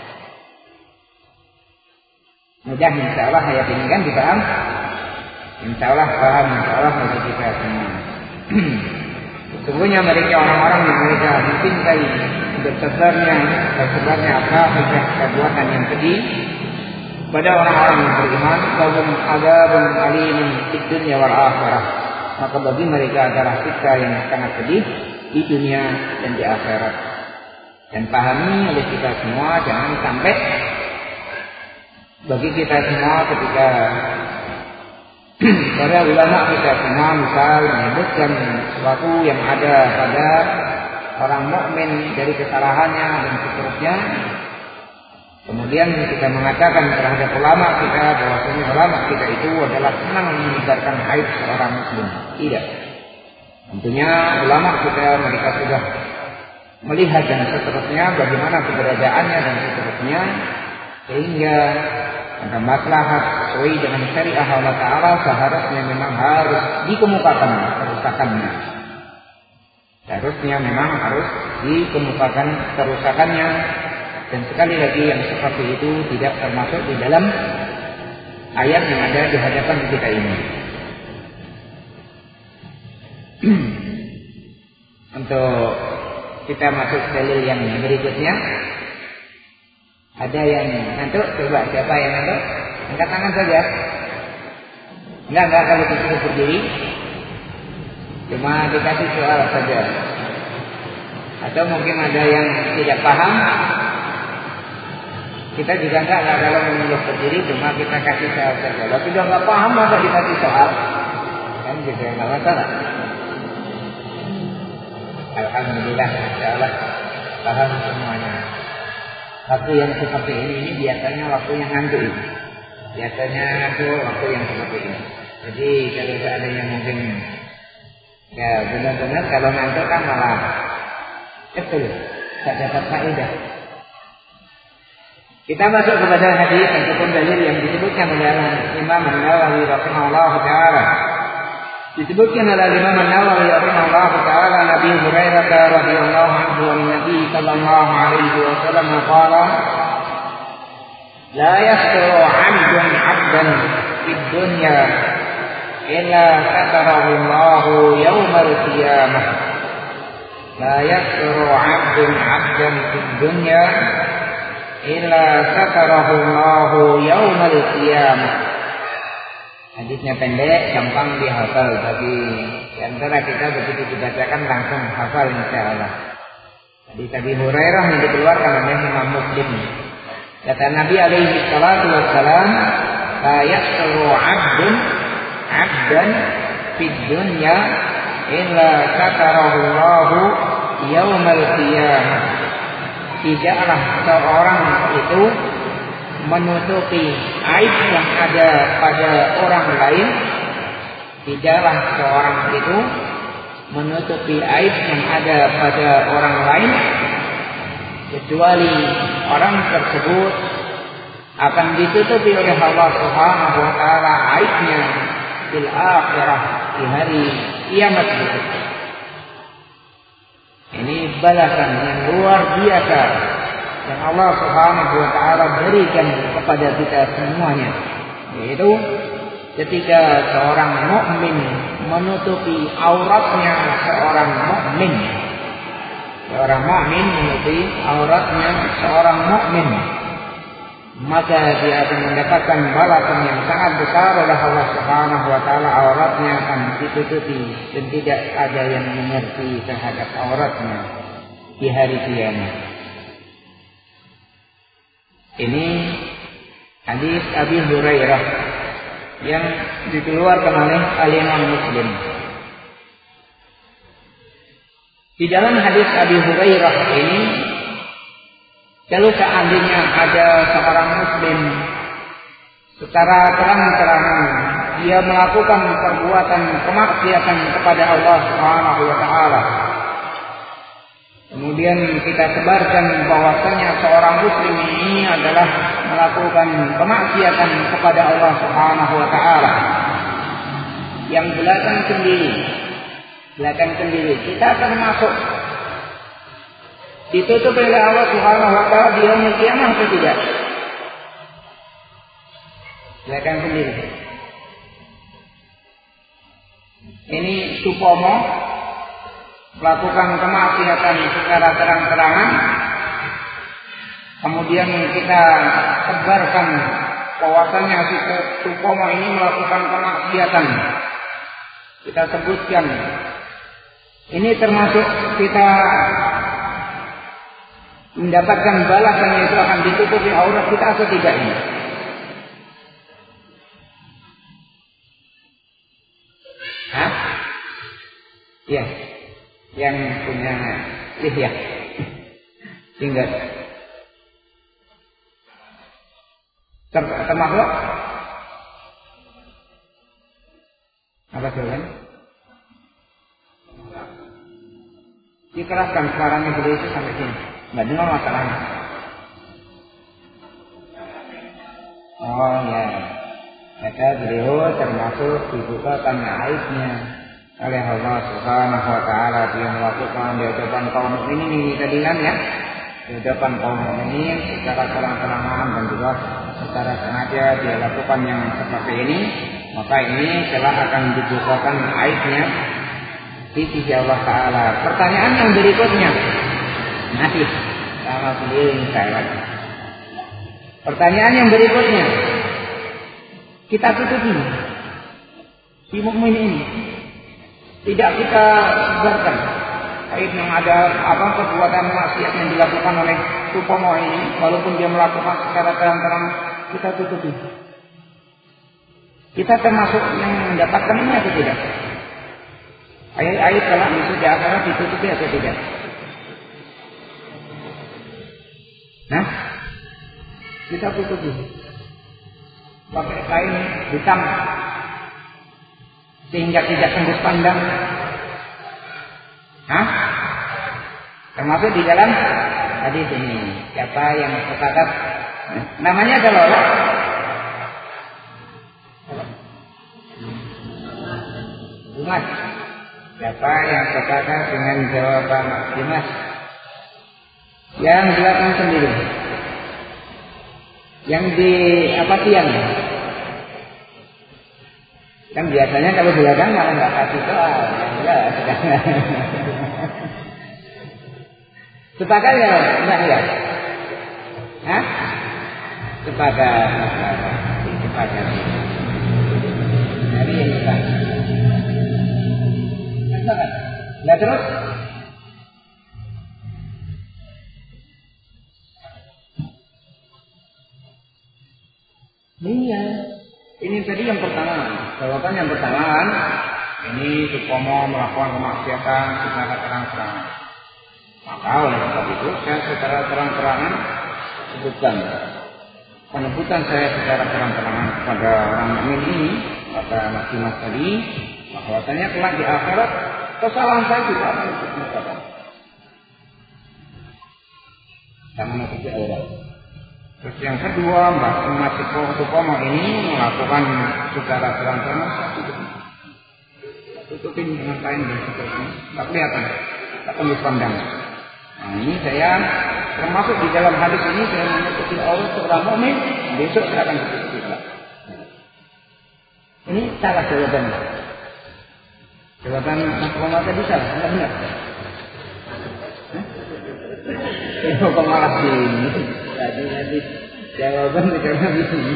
Speaker 1: Mudah insya Allah ayat ini kan dipaham? Insya Allah paham, insya Allah bagi kita semua. Sesungguhnya mereka orang-orang yang mereka mencintai bersebarnya, bersebarnya apa perbuatan yang keji, kepada orang-orang yang beriman, lahum adzabun alimun fid dunya wal akhirah. Maka bagi mereka adalah siksa yang sangat pedih di dunia dan di akhirat. Dan pahami oleh kita semua, jangan sampai bagi kita semua ketika para ulama kita semua misal menyebutkan sesuatu yang ada pada orang mukmin dari kesalahannya dan seterusnya, kemudian kita mengatakan terhadap ulama kita bahwasanya ulama kita itu adalah senang menyebarkan aib seorang muslim. Tidak. Tentunya ulama kita mereka sudah melihat dan seterusnya bagaimana keberadaannya dan seterusnya, sehingga ada maslahat sesuai dengan syariah Allah Ta'ala seharusnya memang harus dikemukakan kerusakannya. Seharusnya memang harus dikemukakan kerusakannya. Dan sekali lagi yang seperti itu tidak termasuk di dalam ayat yang ada di hadapan kita ini. Untuk kita masuk dalil yang berikutnya. Ada yang ngantuk? Coba siapa yang ngantuk? Angkat tangan saja. Enggak, enggak kalau disuruh berdiri. Cuma dikasih soal saja. Atau mungkin ada yang tidak paham. Kita juga enggak, enggak kalau menyuruh berdiri, cuma kita kasih soal saja. Kalau sudah enggak paham masa dikasih soal, kan juga enggak masalah. Alhamdulillah, insyaallah paham semuanya. Waktu yang seperti ini, ini biasanya waktu yang ngantuk. Biasanya ngantuk waktu yang seperti ini. Jadi kalau seandainya mungkin ya benar-benar kalau ngantuk kan malah betul, tak dapat faedah. Kita masuk kepada hadis ataupun dalil yang disebutkan oleh Imam An-Nawawi rahimahullah taala. Disebutkan oleh Imam An-Nawawi rahimahullah taala Nabi Hurairah radhiyallahu anhu wa Nabi sallallahu alaihi wasallam qala la yasru 'abdun 'abdan fid dunya illa satarahu Allah yaumal qiyamah. La yasru 'abdun 'abdan fid dunya illa satarahu Allah yaumal qiyamah. Hadisnya pendek, gampang dihafal, tapi di antara kita begitu dibacakan langsung hafal insyaallah. Hadis Abi Hurairah yang dikeluarkan oleh Imam Muslim. Kata Nabi alaihi salatu wassalam, la yasru 'abdun 'abdan fid dunya illa satarahu Allah yaumal qiyamah. Tidaklah seorang itu menutupi aib yang ada pada orang lain. Tidaklah seorang itu menutupi aib yang ada pada orang lain, kecuali orang tersebut akan ditutupi oleh Allah Subhanahu wa taala aibnya fil akhirah, di hari kiamat. Ini balasan yang luar biasa yang Allah Subhanahu wa taala berikan kepada kita semuanya, yaitu ketika seorang mukmin menutupi auratnya seorang mukmin, seorang mukmin menutupi auratnya seorang mukmin, maka dia akan mendapatkan balasan yang sangat besar oleh Allah Subhanahu wa taala. Auratnya akan ditutupi dan tidak ada yang mengerti terhadap auratnya di hari kiamat. Ini hadis Abi Hurairah yang dikeluarkan oleh Al-Imam Muslim. Di dalam hadis Abi Hurairah ini, kalau seandainya ada seorang muslim secara terang-terangan dia melakukan perbuatan kemaksiatan kepada Allah Subhanahu wa taala, kemudian kita sebarkan bahwasanya seorang muslim ini adalah melakukan kemaksiatan kepada Allah Subhanahu wa taala, yang belakang sendiri, belakang sendiri kita termasuk ditutup oleh Allah Subhanahu wa taala di yaumul qiyamah atau tidak? Belakang sendiri. Ini supomo melakukan kemaksiatan secara terang-terangan, kemudian kita sebarkan bahwasanya si Tupomo ini melakukan kemaksiatan. Kita sebutkan. Ini termasuk kita mendapatkan balasan yang itu akan ditutupi aurat kita atau tidak ini? Hah? Ya, yang punya lihya, tinggal Ter termasuk apa jawaban? Dikeraskan suaranya beliau itu sampai sini. Nggak dengar masalahnya. Oh ya, kata beliau termasuk dibukakan aibnya oleh Allah Subhanahu Wa Taala. Dia melakukan di hadapan kaum mukminin ini tadi kan ya, di hadapan kaum mukminin secara terang-terangan dan juga secara sengaja dia lakukan yang seperti ini, maka ini telah akan dibukakan aibnya di sisi Allah Taala. Pertanyaan yang berikutnya masih sama beliau ini saya. Pertanyaan yang berikutnya, kita tutupi si mukmin ini, tidak kita sebarkan aib yang ada apa perbuatan maksiat yang dilakukan oleh Tupomo ini, walaupun dia melakukan secara terang-terang, kita tutupi. Kita termasuk yang mendapatkan ini atau tidak? Aib-aib kalau itu di akhirat ditutupi atau tidak? Nah, kita tutupi pakai kain hitam sehingga tidak tembus pandang. Hah? Termasuk di dalam hadis ini. Siapa yang berkata namanya adalah Allah? Dimas. Siapa yang berkata dengan jawaban Dimas? Yang belakang sendiri. Yang di apa tiang? Kan biasanya kalau belakang malah nggak kasih soal. Enggak, sepakat ya, enggak ya? Hah? Sepakat, sepakat. Dari yang kita. Sepakat. Nah terus? Iya. Ini tadi yang pertama. Jawaban yang pertama, ini Tupomo melakukan kemaksiatan secara terang-terangan. Maka oleh sebab itu saya secara terang-terangan sebutkan penyebutan saya secara terang-terangan kepada orang mukmin ini, kata Mas Dimas tadi, bahwasanya kelak di akhirat kesalahan saya juga akan dikatakan. Sama menutupi aurat. Terus yang kedua, Mbak Mas Tupomo ini melakukan secara terang-terangan satu tutupin dengan kain dan seterusnya, tak kelihatan, tak tembus pandang. Nah, ini saya termasuk di dalam hadis ini saya menutupi aurat seorang mukmin, besok saya akan ditutupi. Ini salah jawabannya. Jawaban Mas Tupomo tadi salah, enggak benar. Saya kok malah sini. Tadi nanti jawaban karena begini.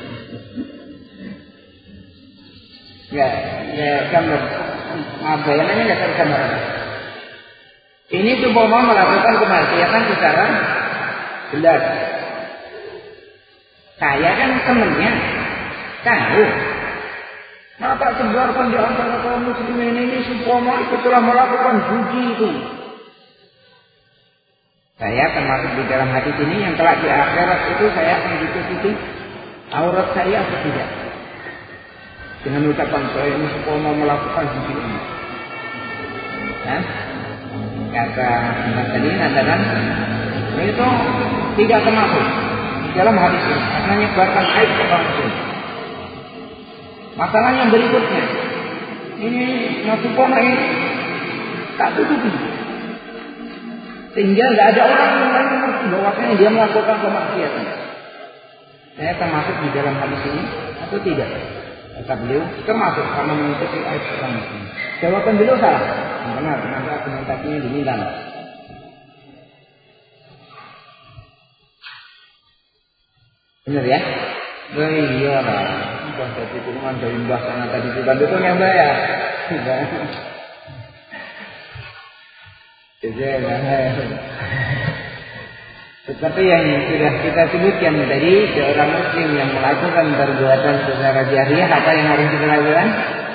Speaker 1: Ya, ya gambar. Maaf, bayangannya nggak tergambar. Ini Tupomo melakukan kemaksiatan secara jelas. Saya kan temennya, tahu. Maka sebarkan di antara kaum muslimin ini Tupomo itu telah melakukan judi itu. Saya termasuk di dalam hadis ini yang telah di akhirat itu saya akan ditutupi aurat saya atau tidak? Dengan ucapan saya ini Tupomo melakukan judi ini. Nah, kata Mas tadi adalah itu tidak termasuk di dalam hadis ini. Karena nyebarkan aib kepada muslim. Masalah yang berikutnya, ini Mas Tupomo ini tak tutupi. Sehingga tidak ada orang yang lain mengerti bahwasanya dia melakukan kemaksiatan. Saya termasuk di dalam hadis ini atau tidak? Kata beliau termasuk karena menutupi aib orang muslim. Jawaban beliau salah. Benar, nanti argumentasinya diminta. Benar ya? Nah, iya lah. Udah jadi kurungan dari mbah sana tadi itu bantu tuh yang bayar. Tetapi yang sudah kita sebutkan tadi, seorang muslim yang melakukan perbuatan secara jahiliyah, apa yang harus kita lakukan?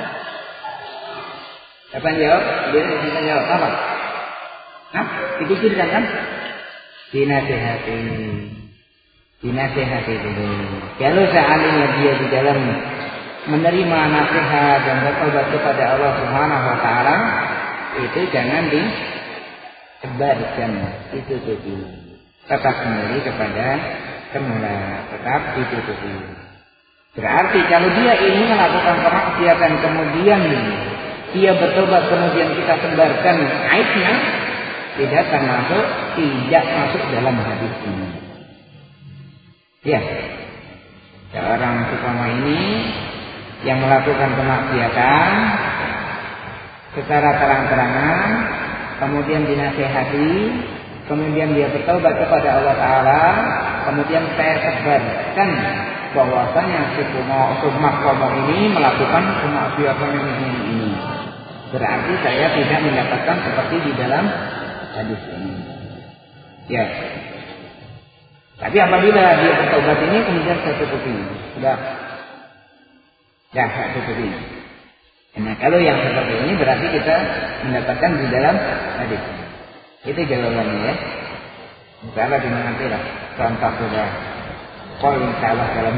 Speaker 1: Siapa yang jawab? Dia bisa jawab apa? Hah? Dipikirkan kan? Dinasehati. Dinasehati dulu. Kalau seandainya dia di dalam menerima nasihat dan bertobat kepada Allah Subhanahu Wa Taala, itu jangan disebarkan, ditutupi. Tetap kembali kepada semula, tetap ditutupi. Berarti kalau dia ini melakukan kemaksiatan kemudian dia bertobat kemudian kita sebarkan aibnya, tidak termasuk, tidak masuk dalam hadis ini. Ya, seorang sukama ini yang melakukan kemaksiatan secara terang-terangan, kemudian dinasehati, kemudian dia bertobat kepada Allah Ta'ala, kemudian saya sebarkan bahwasanya si Makhramah ini melakukan kemaksiatan yang ini. Berarti saya tidak mendapatkan seperti di dalam hadis ini. Ya. Tapi apabila dia bertobat ini kemudian saya tutupi. Sudah. Ya, saya tutupi. Nah, kalau yang seperti ini berarti kita mendapatkan di dalam hadis. Itu jawabannya ya. Insyaallah dimengerti lah. Contoh sudah. Qul insyaallah dalam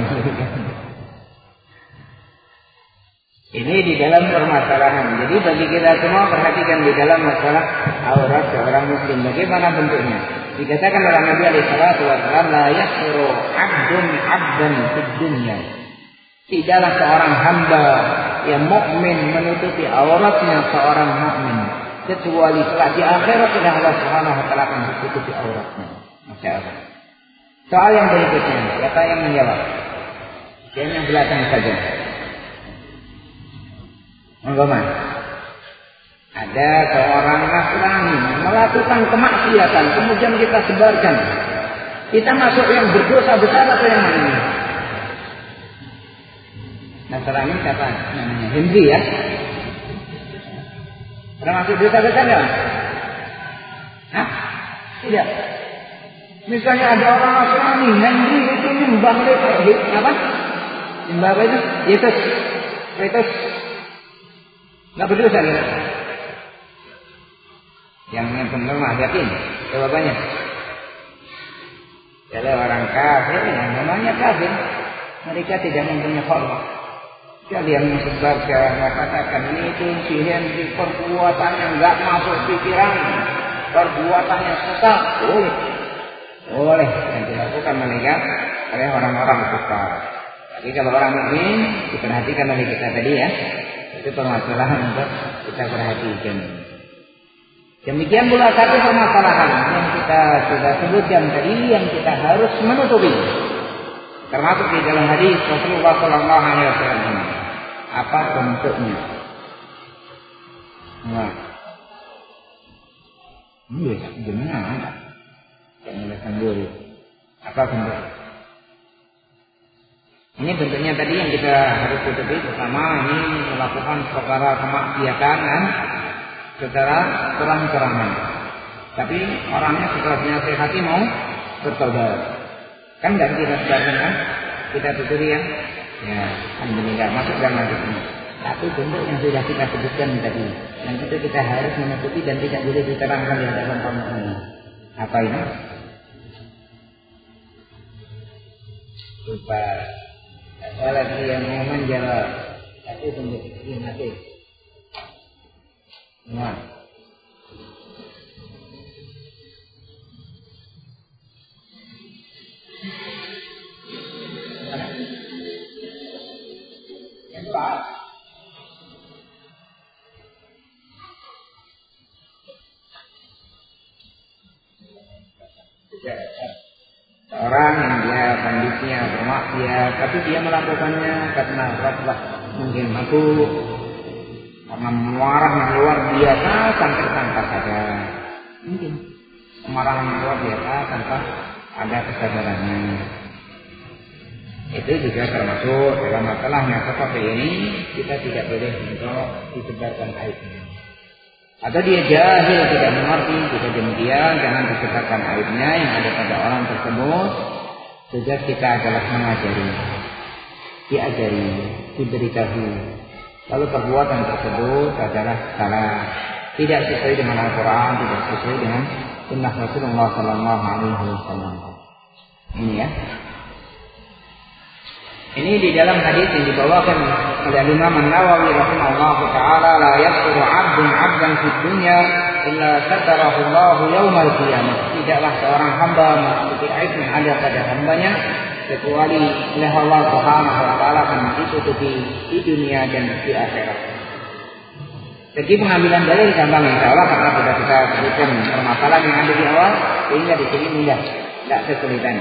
Speaker 1: ini di dalam permasalahan. Jadi bagi kita semua perhatikan di dalam masalah aurat seorang muslim. Bagaimana bentuknya? Dikatakan oleh Nabi alaihi salatu wasallam, la yahsuru 'abdun 'abdan fid dunya. Tidaklah seorang hamba yang mukmin menutupi auratnya seorang mukmin kecuali setelah di akhirat sudah Allah Subhanahu wa taala akan menutupi auratnya. Masyaallah. Soal yang berikutnya, siapa yang menjawab? Yang yang belakang saja. Bagaimana? Ada seorang Nasrani melakukan kemaksiatan, kemudian kita sebarkan. Kita masuk yang berdosa besar atau yang mana? Nasrani siapa namanya? Henry ya? Termasuk dosa besar nggak? Hah? Tidak. Misalnya ada orang Nasrani, Henry itu nyembah apa? Nyembah apa itu? Yesus. Yesus. Nggak berdosa ya? Yang yang benar mah yakin jawabannya. Kalau orang kafir yang namanya kafir, mereka tidak mempunyai hormat. Kalian menyebarkan, mengatakan ini itu sihir di perbuatan yang nggak masuk pikiran, perbuatan yang sesat, boleh, boleh yang dilakukan mereka oleh orang-orang kafir. Tapi kalau orang mukmin diperhatikan oleh kita tadi ya. Itu permasalahan untuk kita perhatikan. Demikian pula satu permasalahan yang kita sudah sebutkan tadi yang kita harus menutupi. Termasuk di dalam hadis Rasulullah Sallallahu Alaihi Wasallam. Apa bentuknya? Nah, ini gimana? Yang dulu. Apa bentuknya? Ini bentuknya tadi yang kita harus tutupi. Pertama, ini melakukan perkara kemaksiatan dan secara terang-terangan. Tapi orangnya setelah dinasihati mau bertobat. Kan nggak kita sebarkan kan? Kita tutupi ya. Ya, alhamdulillah masuk dalam hadis ini. Satu bentuk yang sudah kita sebutkan tadi. Yang itu kita harus menutupi dan tidak boleh diterangkan di hadapan orang. Apa ini? Lupa. Ada lagi yang mau menjawab. Tapi bentuk ini nanti. Semua. Yang dua. Orang yang dia kondisinya bermaksiat, tapi dia melakukannya karena rasa mungkin mabuk, karena marah yang luar biasa sampai tanpa sadar. Mungkin kemarahan yang luar biasa tanpa ada kesadarannya. Itu itu juga termasuk dalam masalahnya seperti ini, kita tidak boleh untuk disebarkan aibnya. Atau dia jahil, tidak mengerti, jika demikian jangan disebarkan aibnya yang ada pada orang tersebut. Tugas kita adalah mengajari, diajari, diberitahu kalau perbuatan tersebut adalah salah, tidak sesuai dengan Al-Quran, tidak sesuai dengan sunnah Rasulullah Sallallahu Alaihi Wasallam. Ini ya. Ini di dalam hadis yang dibawakan oleh Imam An-Nawawi rahimahullah taala, la yaqulu 'abdun 'abdan fid dunya illa satarahu Allah yaumal qiyamah. Tidaklah seorang hamba menutupi aib yang ada pada hambanya kecuali oleh Allah Subhanahu wa taala akan ditutupi di dunia dan di akhirat. Jadi pengambilan dalil gampang insyaallah, karena sudah kita sebutkan permasalahan yang ada di awal, sehingga di sini mudah, tidak kesulitan.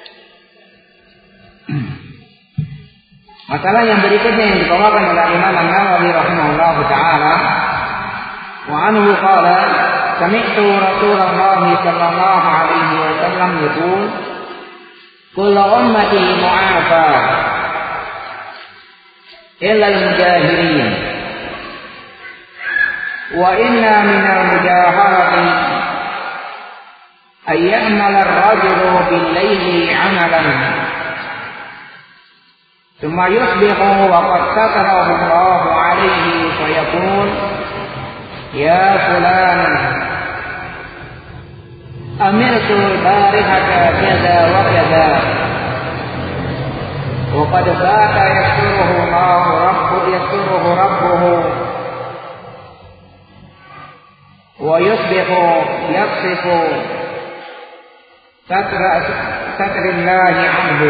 Speaker 1: Masalah yang berikutnya yang dibawakan oleh Imam An-Nawawi rahimahullah taala, wa anhu qala sami'tu Rasulullah sallallahu alaihi wasallam yaqul kullu ummati mu'afa illa al-mujahirin wa inna min al-mujaharati ay ya'mala ar-rajulu bil-layli 'amalan ثم يصبح وقد ستره الله عليه فيقول يا فلان أمرت البارحة كذا وكذا وقد بات يستره الله رب يستره ربه ويصبح يقصف ستر ستر الله عنه.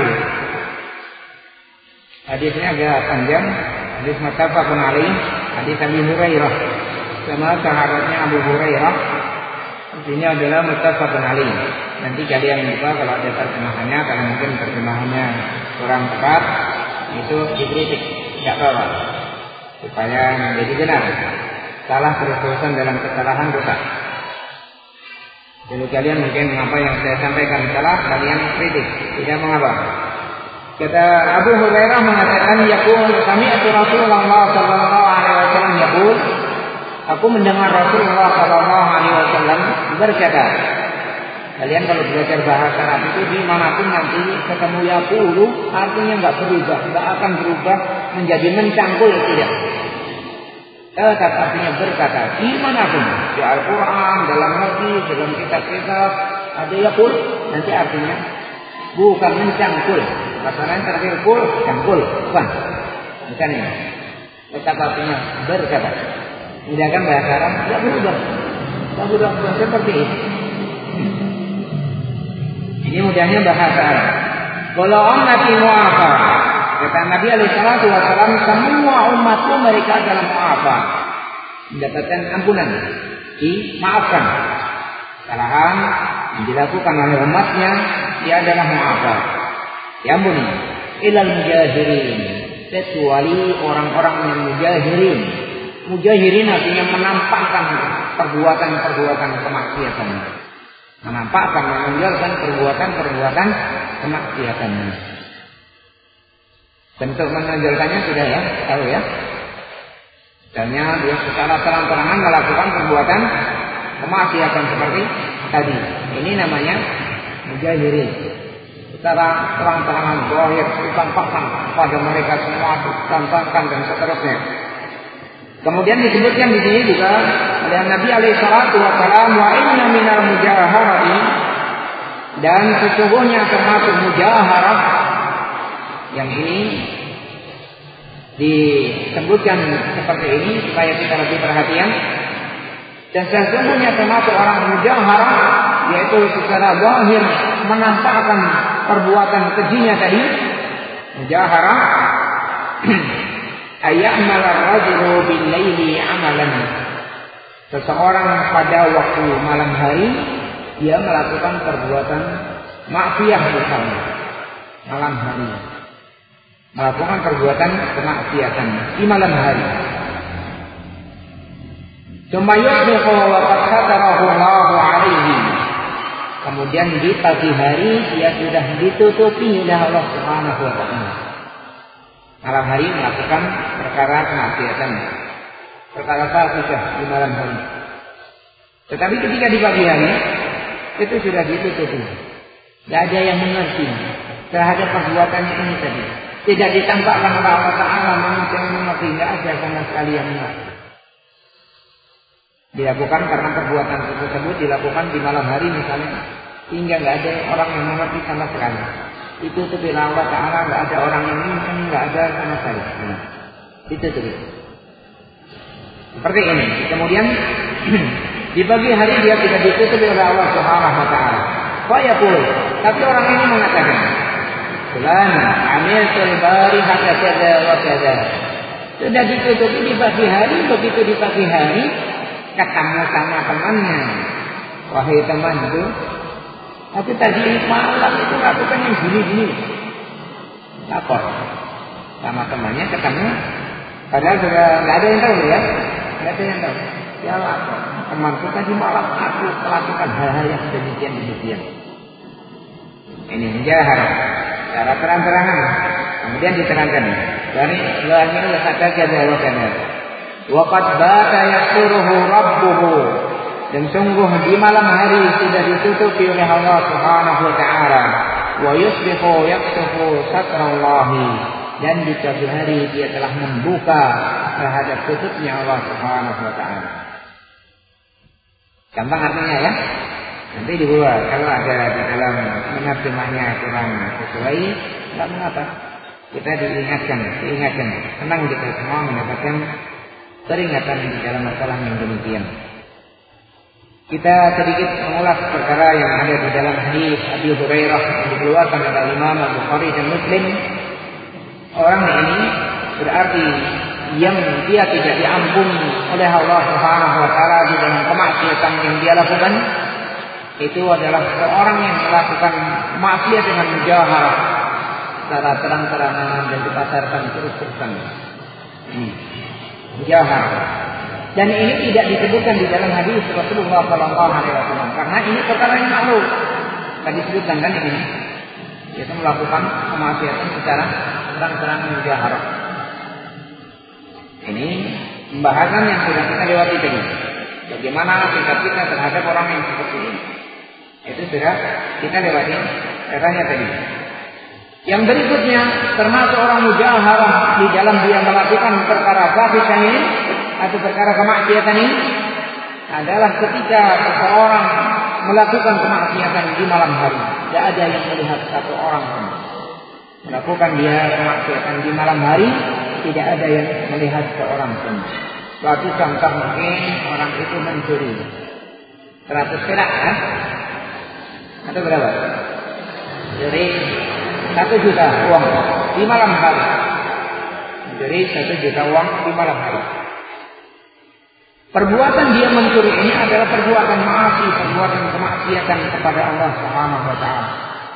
Speaker 1: Hadisnya agak panjang, hadis muttafaqun alaih, hadis Abi Hurairah sama sahabatnya Abu Hurairah. Artinya adalah muttafaqun alaih. Nanti kalian lupa kalau ada terjemahannya, kalau mungkin terjemahannya kurang tepat, itu dikritik, tidak apa-apa, supaya menjadi benar. Salah terus-terusan dalam kesalahan rusak. Jadi kalian mungkin apa yang saya sampaikan salah, kalian kritik, tidak mengapa. Kata Abu Hurairah mengatakan, yaqul sami'tu Rasulullah sallallahu alaihi wasallam yaqul, aku mendengar Rasulullah sallallahu alaihi wasallam berkata. Kalian kalau belajar bahasa Arab itu dimanapun nanti ketemu yaqulu, artinya enggak berubah, enggak akan berubah menjadi mencangkul, tidak. Tetap artinya berkata, dimanapun di Al-Quran, dalam hadis, dalam kitab-kitab ada yaqul, nanti artinya bukan mencangkul. Kata lain terakhir kul, cangkul, bukan. Bukan ini. Tetap artinya berkata. Tidak akan bahasa Arab, tidak berubah. Tidak berubah seperti ini. Ini mudahnya bahasa Arab. Kalau ummati mu'afa, kata Nabi alaihi salatu wasallam, semua umatku mereka adalah mu'afa, mendapatkan ampunan, dimaafkan. Kesalahan yang dilakukan oleh umatnya, dia adalah mu'afa, diampuni. Ilal mujahirin, kecuali orang-orang yang mujahirin. Mujahirin artinya menampakkan perbuatan-perbuatan kemaksiatan, menampakkan, menunjukkan perbuatan-perbuatan kemaksiatan. Bentuk menunjukkannya sudah ya, tahu ya. Misalnya dia secara terang-terangan melakukan perbuatan kemaksiatan seperti tadi. Ini namanya mujahirin. Secara terang-terangan, zahir, ditampakkan pada mereka semua, ditampakkan dan seterusnya. Kemudian disebutkan di sini juga oleh Nabi alaihi salatu wasallam, wa inna minal mujaharati, dan sesungguhnya termasuk mujaharah yang ini disebutkan seperti ini supaya kita lebih perhatian. Dan sesungguhnya termasuk orang mujaharah, yaitu secara zahir menampakkan perbuatan kejinya tadi, mujaharah. Ayyamal ar-rajulu bil-laili 'amalan. Seseorang pada waktu malam hari dia melakukan perbuatan maksiat misalnya. Malam hari melakukan perbuatan kemaksiatan di malam hari. Tsumma yusbihu wa qad satarahu Allahu 'alaihi. kemudian di pagi hari dia sudah ditutupi oleh Allah Subhanahu wa taala. Malam hari melakukan perkara kemaksiatan, perkara fasik di malam hari. Tetapi ketika di pagi hari itu sudah ditutupi. Tidak ada yang mengerti terhadap perbuatannya ini tadi. Tidak ditampakkan oleh Allah Ta'ala manusia yang mengerti. Tidak ada sama sekali yang mengerti. Dilakukan karena perbuatan tersebut dilakukan di malam hari misalnya. Sehingga tidak ada orang yang mengerti sama sekali. Itu tutupi Allah Ta'ala. Tidak ada orang yang mengerti. Tidak ada sama sekali. Nah, itu tutupi. Seperti ini. Kemudian di pagi hari dia tidak ditutupi oleh Allah Subhanahu wa taala. Fayaqul, tapi orang ini mengatakan, "Fulan, amiltul barihata kadza wa kadza." Sudah ditutupi di pagi hari, begitu di pagi hari ketemu sama temannya. Wahai temanku, aku tadi malam itu lakukan yang gini-gini. Lapor sama temannya ketemu, padahal sudah nggak ada yang tahu ya, nggak ada yang tahu. Ya lapor. Temanku tadi malam aku melakukan hal-hal yang demikian demikian. Ini menjahar secara terang-terangan. Kemudian diterangkan dari luarnya kata kata kata. Waqad bata yasuruhu rabbuhu. Dan sungguh di malam hari sudah ditutupi oleh Allah Subhanahu wa taala. Wa yusbihu yaksufu satrallahi. Dan di pagi hari dia telah membuka terhadap tutupnya Allah Subhanahu wa taala. Gampang artinya ya. Nanti dibuat kalau ada di dalam menerjemahnya kurang sesuai, tidak mengapa. Kita diingatkan, diingatkan. Senang kita semua mendapatkan peringatan di dalam masalah yang demikian. Kita sedikit mengulas perkara yang ada di dalam hadis Abu Hurairah yang dikeluarkan oleh Imam Al-Bukhari dan Muslim. Orang ini berarti yang dia tidak diampuni oleh Allah Subhanahu wa taala di dalam kemaksiatan yang dia lakukan, itu adalah seorang yang melakukan maksiat dengan mujaharah secara terang-terangan dan dipasarkan terus-terusan. Ini mujaharah. Dan ini tidak disebutkan di dalam hadis Rasulullah sallallahu alaihi wasallam karena ini perkara yang makruh. Tadi disebutkan kan ini, yaitu melakukan kemaksiatan secara terang-terangan mujaharah. Ini pembahasan yang sudah kita lewati tadi. Bagaimana sikap kita terhadap orang yang seperti ini. Itu sudah kita lewati katanya tadi. Yang berikutnya termasuk orang mujaharah di dalam dia melakukan perkara fahisyah ini atau perkara kemaksiatan ini adalah ketika seseorang melakukan kemaksiatan di malam hari. Tidak ada yang melihat satu orang pun. Melakukan dia kemaksiatan di malam hari, tidak ada yang melihat seorang pun. Suatu contoh mungkin orang itu mencuri seratus perak kan? Atau berapa? Jadi satu juta uang di malam hari. Jadi satu juta uang di malam hari. Perbuatan dia mencuri ini adalah perbuatan maasi, perbuatan kemaksiatan kepada Allah Subhanahu wa taala.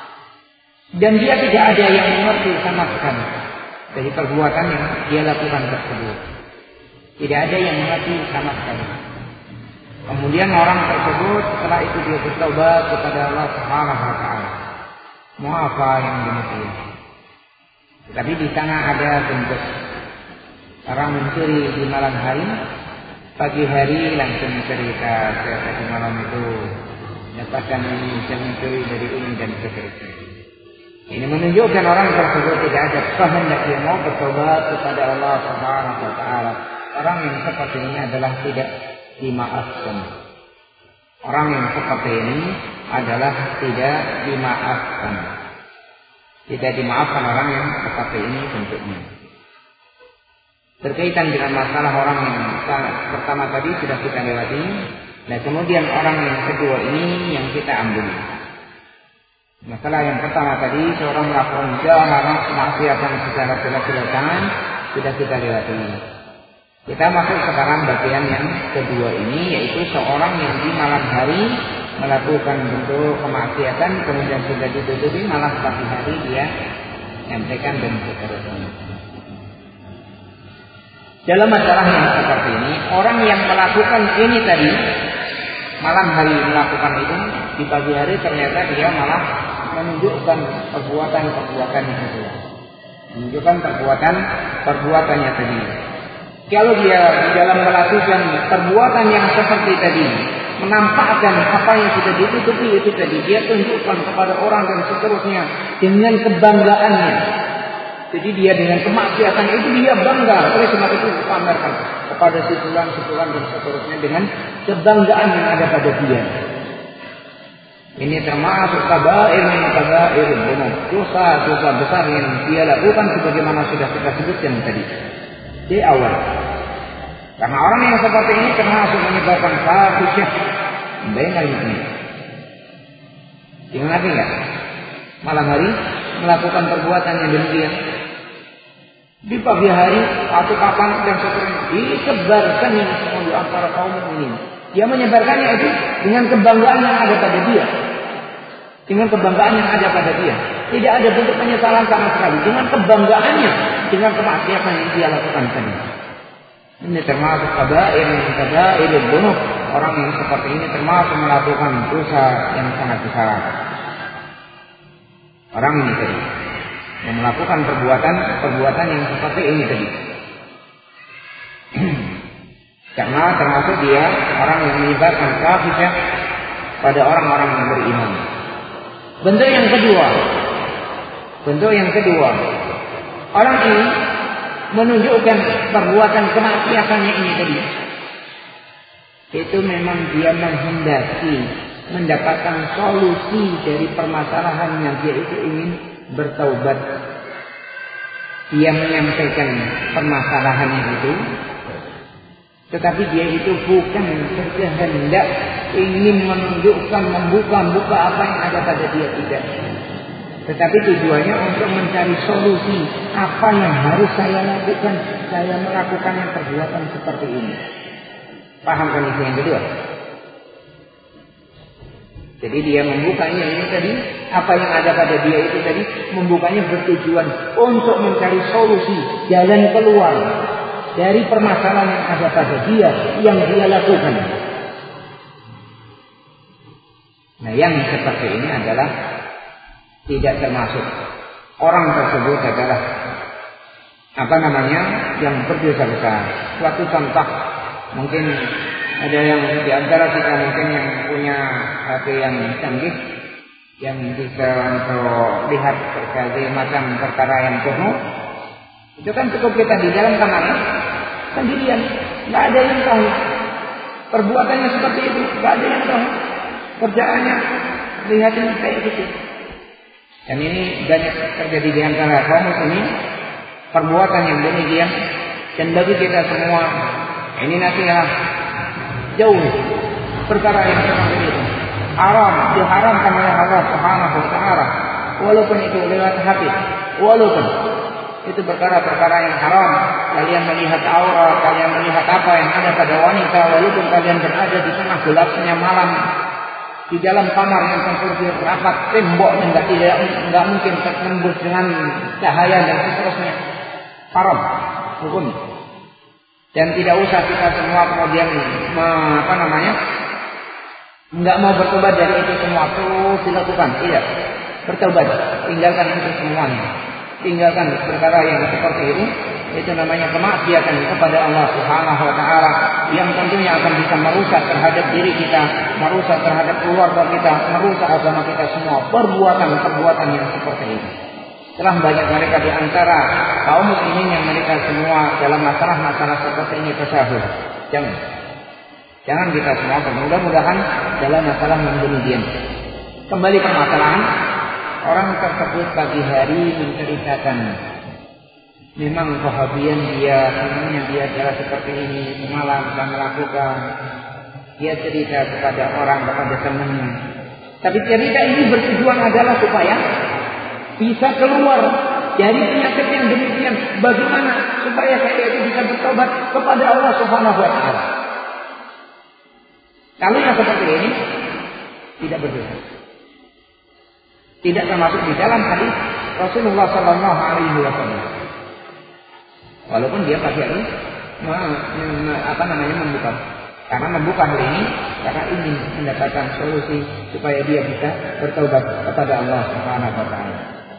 Speaker 1: Dan dia tidak ada yang mengerti sama sekali dari perbuatan yang dia lakukan tersebut. Tidak ada yang mengerti sama sekali. Kemudian orang tersebut setelah itu dia bertobat kepada Allah Subhanahu wa taala. Mau apa yang demikian? Tetapi di sana ada bentuk orang mencuri di malam hari, pagi hari langsung cerita saya tadi malam itu dapatkan ini, saya mencuri dari ini dan seterusnya. Ini menunjukkan orang tersebut tidak ada kehendak dia mau bertobat kepada Allah Subhanahu wa taala. Orang yang seperti ini adalah tidak dimaafkan. Orang yang seperti ini adalah tidak dimaafkan. Tidak dimaafkan orang yang seperti ini bentuknya. Berkaitan dengan masalah orang yang pertama tadi sudah kita lewati. Nah kemudian orang yang kedua ini yang kita ambil. Masalah yang pertama tadi seorang melakukan jaharan kemaksiatan secara jelas-jelasan sudah kita lewati. Kita masuk sekarang bagian yang kedua ini, yaitu seorang yang di malam hari melakukan bentuk kemaksiatan kemudian sudah ditutupi, malah pagi hari dia nyampaikan dan seterusnya. Dalam masalah yang seperti ini, orang yang melakukan ini tadi malam hari melakukan itu, di pagi hari ternyata dia malah menunjukkan perbuatan-perbuatannya tadi. Menunjukkan perbuatan-perbuatannya tadi. Kalau dia di dalam melakukan perbuatan yang seperti tadi, menampakkan apa yang sudah ditutupi itu tadi, dia tunjukkan kepada orang dan seterusnya dengan kebanggaannya. Jadi dia dengan kemaksiatan itu dia bangga, oleh sebab itu dipamerkan kepada setulan-setulan dan seterusnya dengan kebanggaan yang ada pada dia. Ini termasuk kabair min kabair dzunub, dosa-dosa besar yang dia lakukan sebagaimana sudah kita sebutkan tadi di awal. Karena orang yang seperti ini termasuk menyebabkan fahisyah bainal mukmin. Jangan lagi enggak? Malam hari melakukan perbuatan yang demikian. Di pagi hari atau kapan dan seterusnya disebarkan yang semua di antara kaum mukminin. Dia menyebarkannya itu dengan kebanggaan yang ada pada dia. Dengan kebanggaan yang ada pada dia. Tidak ada bentuk penyesalan sama sekali. Dengan kebanggaannya. Dengan kemaksiatan yang dia lakukan tadi. Ini termasuk kabair min kabair dzunub. Orang yang seperti ini termasuk melakukan dosa yang sangat besar. Orang ini tadi yang melakukan perbuatan-perbuatan yang seperti ini tadi. Karena termasuk dia orang yang menyebarkan fahisyah pada orang-orang yang beriman. Bentuk yang kedua, bentuk yang kedua, orang ini menunjukkan perbuatan kemaksiatannya ini tadi. Itu memang dia menghendaki mendapatkan solusi dari permasalahan yang dia itu ingin bertaubat. Dia menyampaikan permasalahannya itu, tetapi dia itu bukan berkehendak ingin menunjukkan, membuka-buka apa yang ada pada dia, tidak. Tetapi tujuannya untuk mencari solusi. Apa yang harus saya lakukan? Saya melakukan yang perbuatan seperti ini. Paham kondisi yang kedua? Jadi dia membukanya ini tadi, apa yang ada pada dia itu tadi, membukanya bertujuan untuk mencari solusi, jalan keluar dari permasalahan yang ada pada dia, yang dia lakukan. Nah, yang seperti ini adalah tidak termasuk. Orang tersebut adalah apa namanya, yang berdosa besar. Suatu contoh, mungkin ada yang di antara kita mungkin yang punya H P yang canggih, yang bisa untuk lihat berbagai macam perkara yang porno. Itu kan cukup kita di dalam kamarnya sendirian, nggak ada yang tahu. Perbuatannya seperti itu, nggak ada yang tahu. Kerjaannya lihatin kayak gitu. Dan ini banyak terjadi di antara kaum muslimin, perbuatan yang demikian. Dan bagi kita semua, ini nasihat, jauh perkara yang seperti itu. Haram, diharamkan oleh Allah Subhanahu wa taala. Walaupun itu lewat hati, walaupun itu perkara-perkara yang haram. Kalian melihat aurat, kalian melihat apa yang ada pada wanita, walaupun kalian berada di tengah gelapnya malam, di dalam kamar yang tertutup rapat, tembok yang tidak tidak tidak mungkin tertembus dengan cahaya dan seterusnya, haram hukum. Dan tidak usah kita semua kemudian apa namanya, nggak mau bertobat dari itu semua, terus dilakukan. Tidak, bertobat, tinggalkan itu semuanya, tinggalkan perkara yang seperti itu. Itu namanya kemaksiatan kepada Allah Subhanahu wa taala, yang tentunya akan bisa merusak terhadap diri kita, merusak terhadap keluarga kita, merusak agama kita semua. Perbuatan-perbuatan yang seperti ini. Telah banyak mereka di antara kaum muslimin yang mereka semua dalam masalah-masalah seperti ini tersahur. Jangan. Jangan kita semua, mudah-mudahan dalam masalah yang demikian. Kembali permasalahan, orang tersebut pagi hari menceritakan, memang kehobian dia, senangnya dia adalah seperti ini, semalam sedang melakukan. Dia cerita kepada orang, kepada temannya. Tapi cerita ini bertujuan adalah supaya bisa keluar dari penyakit yang demikian. Bagaimana supaya saya itu bisa bertobat kepada Allah Subhanahu wa taala. Kalau yang seperti ini tidak berdosa. Tidak termasuk di dalam hadis Rasulullah sallallahu alaihi wasallam. Walaupun dia pagi hari apa namanya membuka. Karena membuka hal ini karena ingin mendapatkan solusi supaya dia bisa bertobat kepada Allah Subhanahu wa taala.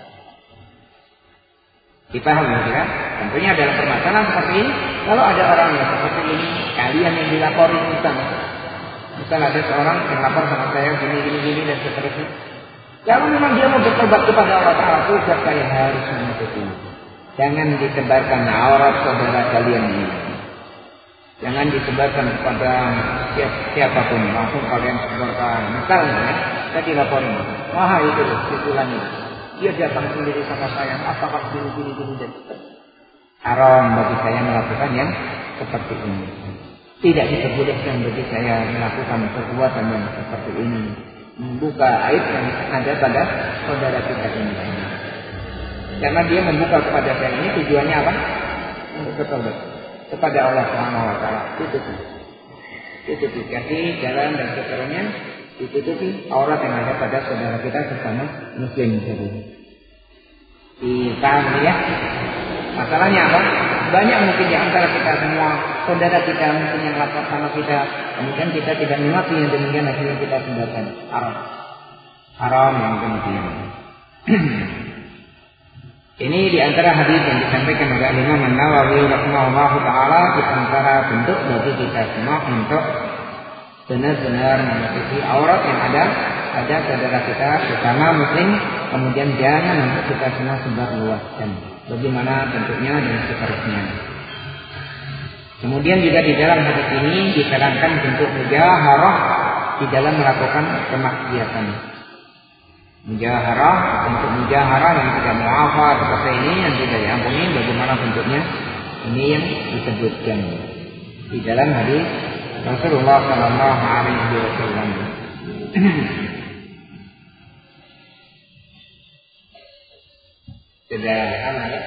Speaker 1: Dipahami ya? Tentunya dalam permasalahan seperti ini, kalau ada orang yang seperti ini, kalian yang dilapori misalnya, misal ada seorang yang lapor sama saya gini gini gini dan seterusnya. Kalau memang dia mau bertobat kepada Allah Taala, tugas saya harus menutupi. Jangan disebarkan aurat saudara kalian ini. Jangan disebarkan kepada siap, siapapun, langsung kalian sebarkan. Misalnya, saya dilaporin, wah itu sisulan itu. Dia datang sendiri sama saya, apakah gini gini gini dan haram bagi saya melakukan yang seperti ini. Tidak diperbolehkan bagi saya melakukan perbuatan yang seperti ini. Membuka aib yang ada pada saudara kita ini. Karena dia membuka kepada saya ini tujuannya apa? Untuk bertobat kepada Allah Subhanahu wa taala. Tutupi. Tutupi kasih jalan dan seterusnya, ditutupi aurat yang ada pada saudara kita sesama muslim tadi. Dipahami ya? Masalahnya apa? Banyak mungkin di antara kita semua saudara kita mungkin yang lapor sama kita, kemudian kita tidak mengerti yang demikian, akhirnya kita sebarkan haram. Haram yang demikian. Ini di antara hadis yang disampaikan oleh Imam An-Nawawi rahimahullahu taala di antara bentuk bagi kita semua untuk benar-benar menutupi aurat yang ada pada saudara kita sesama muslim, kemudian jangan untuk kita semua sebar luaskan. Bagaimana bentuknya dan seterusnya. Kemudian juga di dalam hadis ini diterangkan bentuk mujaharah di dalam melakukan kemaksiatan. Mujaharah, bentuk mujaharah yang tidak mu'afa seperti ini yang tidak diampuni, bagaimana bentuknya? Ini yang disebutkan di dalam hadis Rasulullah Sallallahu Alaihi Wasallam. Sudah lama ya?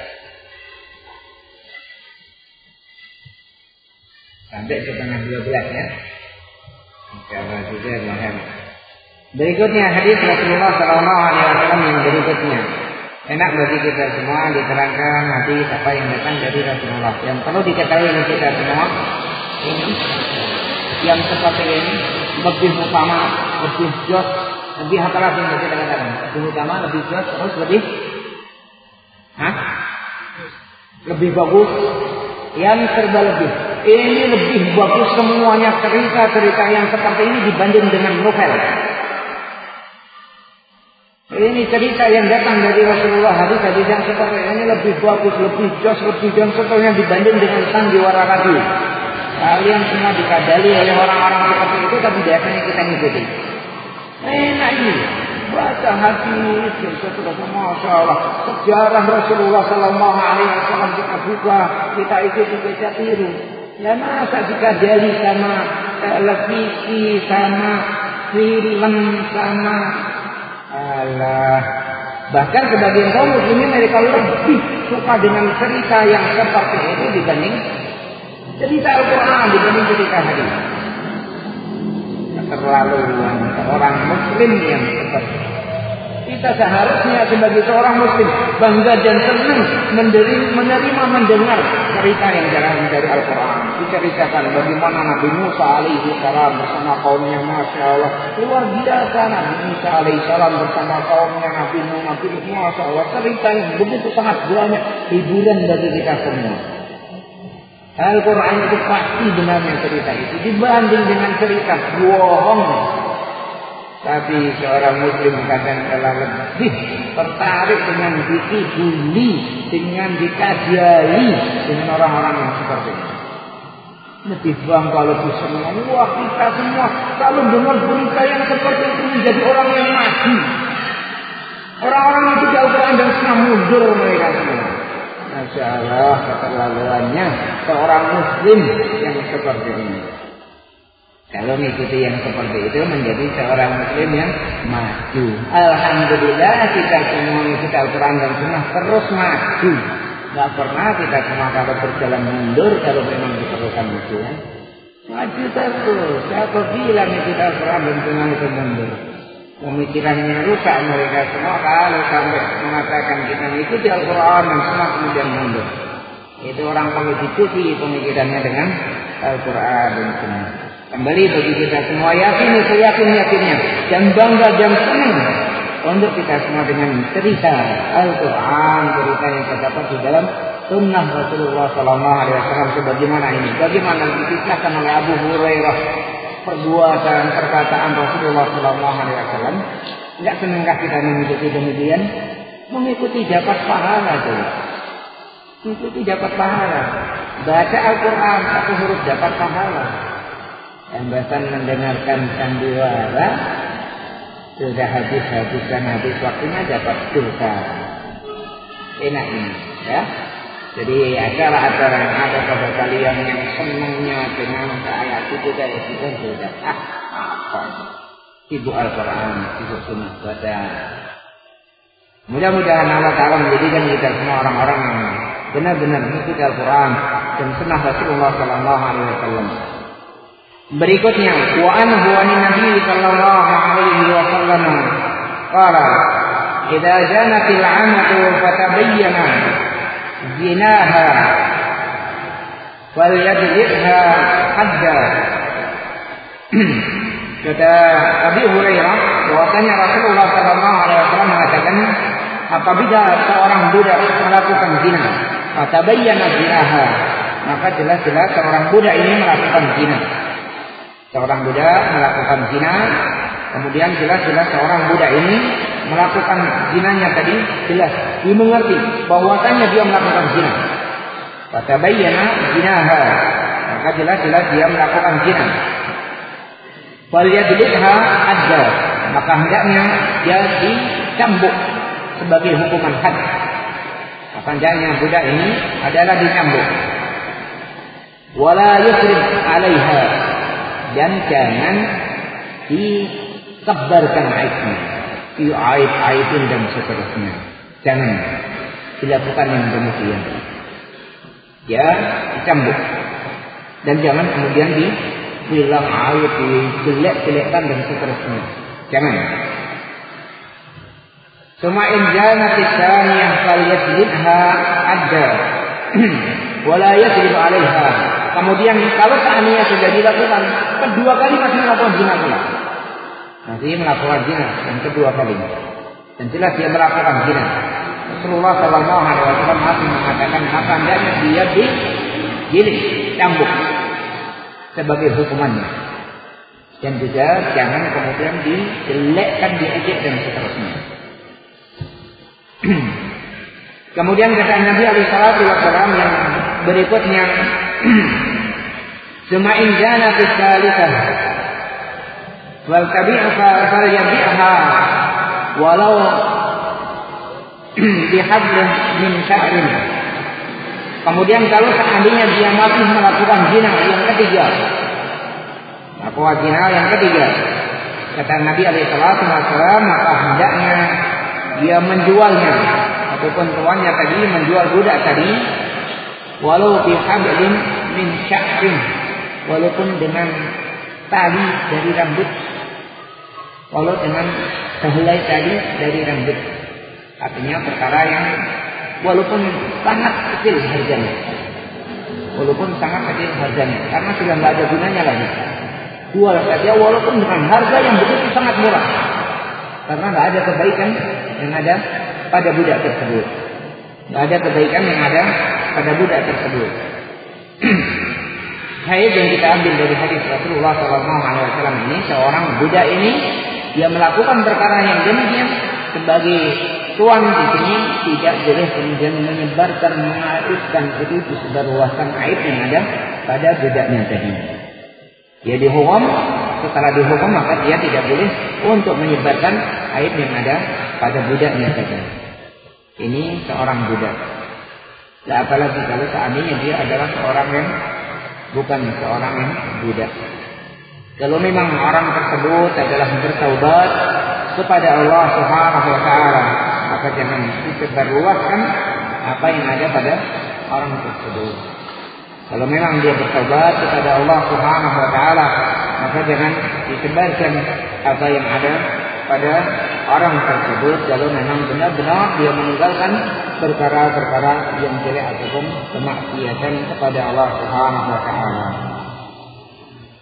Speaker 1: Sampai setengah dua belas ya. Insyaallah juga Tuhan. Berikutnya hadis Rasulullah Sallallahu Alaihi Wasallam yang berikutnya. Enak bagi kita semua diterangkan hadis apa yang datang dari Rasulullah. Yang perlu diketahui oleh kita semua ini yang seperti ini lebih utama, lebih jos, lebih apa lagi yang kita katakan? Lebih utama, lebih jos, terus lebih, hah? Lebih bagus, yang serba lebih. Ini lebih bagus semuanya cerita-cerita yang seperti ini dibanding dengan novel. Ini cerita yang datang dari Rasulullah, hadis-hadis yang seperti ini lebih bagus, lebih jos, lebih dan seterusnya dibanding dengan sandiwara radio. Kalian semua dikadali oleh orang-orang seperti itu, tapi biasanya kita ngikutin. Enak ini, baca hadis, seterusnya, masya Allah. Sejarah Rasulullah Sallallahu Alaihi Wasallam kita buka, kita ikuti, kita tiru. Ya masa dikadali sama televisi, sama film, sama Allah. Bahkan sebagian kaum muslimin mereka lebih suka dengan cerita yang seperti itu dibanding cerita Al-Quran, dibanding cerita hadis. Keterlaluan seorang muslim yang seperti itu. Kita seharusnya sebagai seorang muslim bangga dan senang menerima mendengar cerita yang datang dari Al-Quran. Diceritakan bagaimana Nabi Musa alaihi salam bersama kaumnya, masya Allah, luar biasa Nabi Musa alaihi salam bersama kaumnya, Nabi Nuh, Nabi Nuh, masya Allah, cerita yang begitu sangat banyak hiburan bagi kita semua. Al-Quran itu pasti benarnya cerita itu dibanding dengan cerita bohong. Tapi seorang muslim kadang kala lebih tertarik dengan dikibuli, dengan dikajali dengan orang-orang yang seperti itu. Lebih bangga, lebih senang. Wah, kita semua kalau dengar berita yang seperti itu menjadi orang yang maju. Orang-orang yang tidak Al-Quran dan Sunnah mundur mereka semua. Masya Allah, keterlaluannya seorang muslim yang seperti ini. Kalau mengikuti yang seperti itu menjadi seorang muslim yang maju. Alhamdulillah kita semua mengikuti Al-Quran dan Sunnah terus maju. Tidak pernah kita semua kalau berjalan mundur kalau memang diperlukan itu ya. Maju terus. Siapa bilang mengikuti Al-Quran dan Sunnah itu mundur? Pemikirannya rusak mereka semua kalau sampai mengatakan kita mengikuti Al-Quran dan Sunnah kemudian mundur. Itu orang kalau dicuci pemikirannya dengan Al-Quran dan Sunnah. Kembali bagi kita semua yakini seyakin-yakinnya dan bangga dan senang untuk kita semua dengan cerita Al-Quran, cerita yang terdapat di dalam sunnah Rasulullah Sallallahu Alaihi Wasallam sebagaimana ini. Bagaimana dikisahkan oleh Abu Hurairah perbuatan perkataan Rasulullah Sallallahu Alaihi Wasallam. Tidak senangkah kita mengikuti demikian? Mengikuti dapat pahala saja. Mengikuti dapat pahala. Baca Al-Quran satu huruf dapat pahala. Dan bahkan mendengarkan sandiwara sudah habis-habiskan habis waktunya dapat surga. Enak ini, ya. Jadi acara-acara yang ada pada kalian yang senangnya dengan ayat itu kayak itu sudah ah apa? Sibuk Al-Quran, sibuk sunnah baca. Mudah-mudahan Allah Taala menjadikan kita semua orang-orang yang benar-benar mengikuti Al-Quran dan sunnah Rasulullah Sallallahu Alaihi Wasallam. Berikutnya, wa anhu an Nabi sallallahu alaihi wasallam qala idza janatil 'amatu fatabayyana zinaha wal yadliha hadda. Kata Abu Hurairah bahwasanya Rasulullah sallallahu alaihi wasallam mengatakan apabila seorang budak melakukan zina fatabayyana zinaha maka jelas-jelas seorang budak ini melakukan zina. Seorang budak melakukan zina, kemudian jelas-jelas seorang budak ini melakukan zinanya tadi jelas dimengerti bahwasanya dia melakukan zina. Fatabayyana zinaha, maka jelas-jelas dia melakukan zina. Wal yadliha adda, maka hendaknya dia dicambuk sebagai hukuman had. Maka hendaknya budak ini adalah dicambuk. Wala yusrif 'alaiha, dan jangan dikebarkan aibnya, aib-aibin dan seterusnya. Jangan dilakukan yang demikian. Ya, dicambuk. Dan jangan kemudian dibilang aib, dijelek-jelekkan dan seterusnya. Jangan. Suma in janat tsaniyah falyadlidha adda wala yadrib 'alaiha. Kemudian kalau seandainya sudah dilakukan kedua kali masih melakukan zina pula. Masih melakukan zina yang kedua kali. Dan jelas dia melakukan zina. Rasulullah Sallallahu Alaihi Wasallam masih mengatakan maka hendaknya dia dijilid, cambuk sebagai hukumannya. Dan juga jangan kemudian dijelekkan, diejek dan seterusnya. Kemudian kata Nabi alaihi salatu wasallam yang berikutnya, "Suma in jana fi tsalitsah wal tabi'u fa yabi'ha walau bihablin min sya'rin." Kemudian kalau seandainya dia masih melakukan zina yang ketiga, melakukan zina yang ketiga, kata Nabi alaihi salatu wasallam, maka hendaknya dia menjualnya ataupun tuannya tadi menjual budak tadi walau bihablin min sya'rin, walaupun dengan tali dari rambut, walau dengan sehelai tali dari rambut. Artinya perkara yang walaupun sangat kecil harganya, walaupun sangat kecil harganya, karena sudah tidak ada gunanya lagi. Jual saja walaupun dengan harga yang begitu sangat murah, karena tidak ada kebaikan yang ada pada budak tersebut. Tidak ada kebaikan yang ada pada budak tersebut. Hadis yang kita ambil dari hadis Rasulullah Sallallahu Alaihi Wasallam ini, seorang budak ini dia melakukan perkara yang demikian sebagai tuan di sini tidak boleh kemudian menyebarkan, mengaibkan itu disebarluaskan aib yang ada pada budaknya tadi. Dia dihukum, setelah dihukum maka dia tidak boleh untuk menyebarkan aib yang ada pada budaknya tadi. Ini seorang budak. Nah, apalagi kalau seandainya dia adalah seorang yang bukan seorang yang budak. Kalau memang orang tersebut adalah bertaubat kepada Allah Subhanahu wa taala, maka jangan disebarluaskan apa yang ada pada orang tersebut. Kalau memang dia bertaubat kepada Allah Subhanahu wa taala, maka jangan disebarkan apa yang ada pada orang tersebut kalau memang benar-benar dia meninggalkan perkara-perkara yang jelek ataupun kemaksiatan kepada Allah Subhanahu wa taala.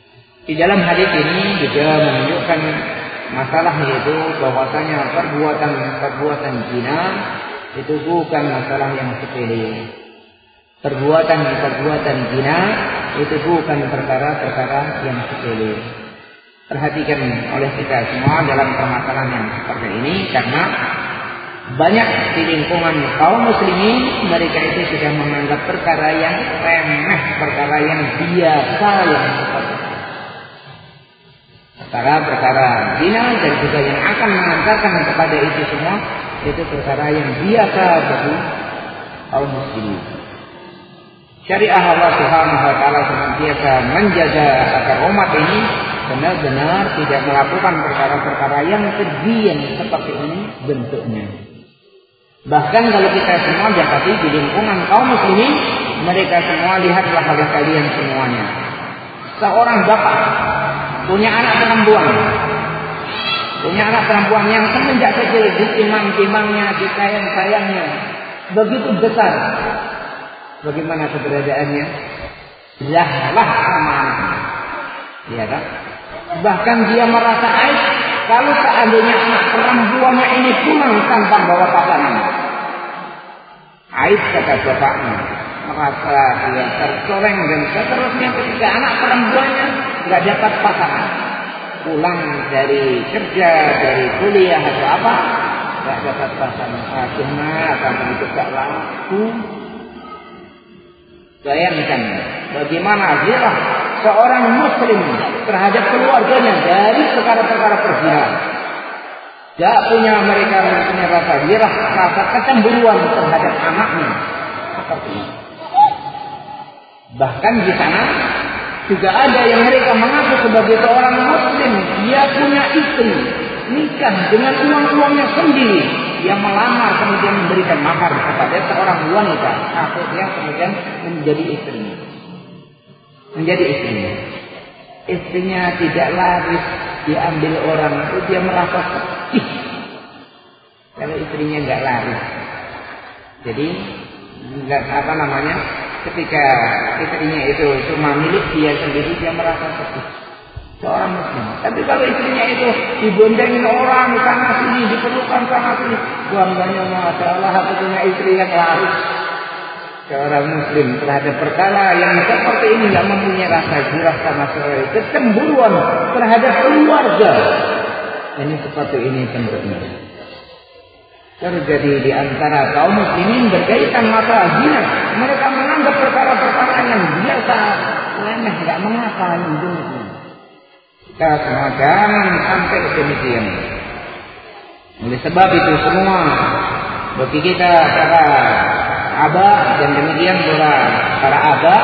Speaker 1: Di dalam hadis ini juga menunjukkan masalah yaitu bahwasanya perbuatan-perbuatan zina itu bukan masalah yang sepele. Perbuatan-perbuatan zina itu bukan perkara-perkara yang sepele. Perhatikan oleh kita semua dalam permasalahan yang seperti ini, karena banyak di lingkungan kaum muslimin mereka itu sudah menganggap perkara yang remeh, perkara yang biasa, yang seperti itu. Perkara-perkara zina dan juga yang akan mengantarkan kepada itu semua itu perkara yang biasa bagi kaum muslimin. Syariah Allah Subhanahu wa taala senantiasa menjaga agar umat ini benar-benar tidak melakukan perkara-perkara yang keji yang seperti ini bentuknya. Bahkan kalau kita semua dapati di lingkungan kaum muslimin, mereka semua lihatlah oleh kalian semuanya. Seorang bapak punya anak perempuan, punya anak perempuan yang semenjak kecil ditimang-timangnya, disayang-sayangnya begitu besar. Bagaimana keberadaannya? Lahlah aman, ya kan? Bahkan dia merasa aib kalau seandainya anak perempuannya ini pulang tanpa bawa pasangan. Aib kata bapaknya, merasa dia tercoreng dan seterusnya ketika anak perempuannya nggak dapat pasangan, pulang dari kerja, dari kuliah atau apa, nggak dapat pasangan. Akhirnya akan itu tak laku. Bayangkan bagaimana zirah seorang muslim terhadap keluarganya dari perkara-perkara perzinahan. Tidak punya mereka punya rasa zirah, rasa kecemburuan terhadap anaknya seperti ini. Bahkan di sana juga ada yang mereka mengaku sebagai seorang muslim, dia punya istri, nikah dengan uang-uangnya sendiri. Dia melamar kemudian memberikan mahar kepada seorang wanita, akhirnya kemudian menjadi istrinya. Menjadi istrinya. Istrinya tidak laris diambil orang, itu dia merasa sedih kalau istrinya nggak laris. Jadi nggak apa namanya, ketika istrinya itu cuma milik dia sendiri, dia merasa sedih. Seorang muslim. Tapi kalau istrinya itu dibondengin orang sana sini, diperlukan sana sini, bangganya masya Allah aku punya istri yang laris. Seorang muslim terhadap perkara yang seperti ini tidak mempunyai rasa zirah sama sekali, kecemburuan terhadap keluarga. Ini seperti ini bentuknya. Terjadi di antara kaum muslimin berkaitan masalah zina. Mereka menganggap perkara-perkara yang biasa, remeh, tidak mengapa ini. Kita semua jangan sampai demikian. Oleh sebab itu semua bagi kita para abah dan demikian pula para abah,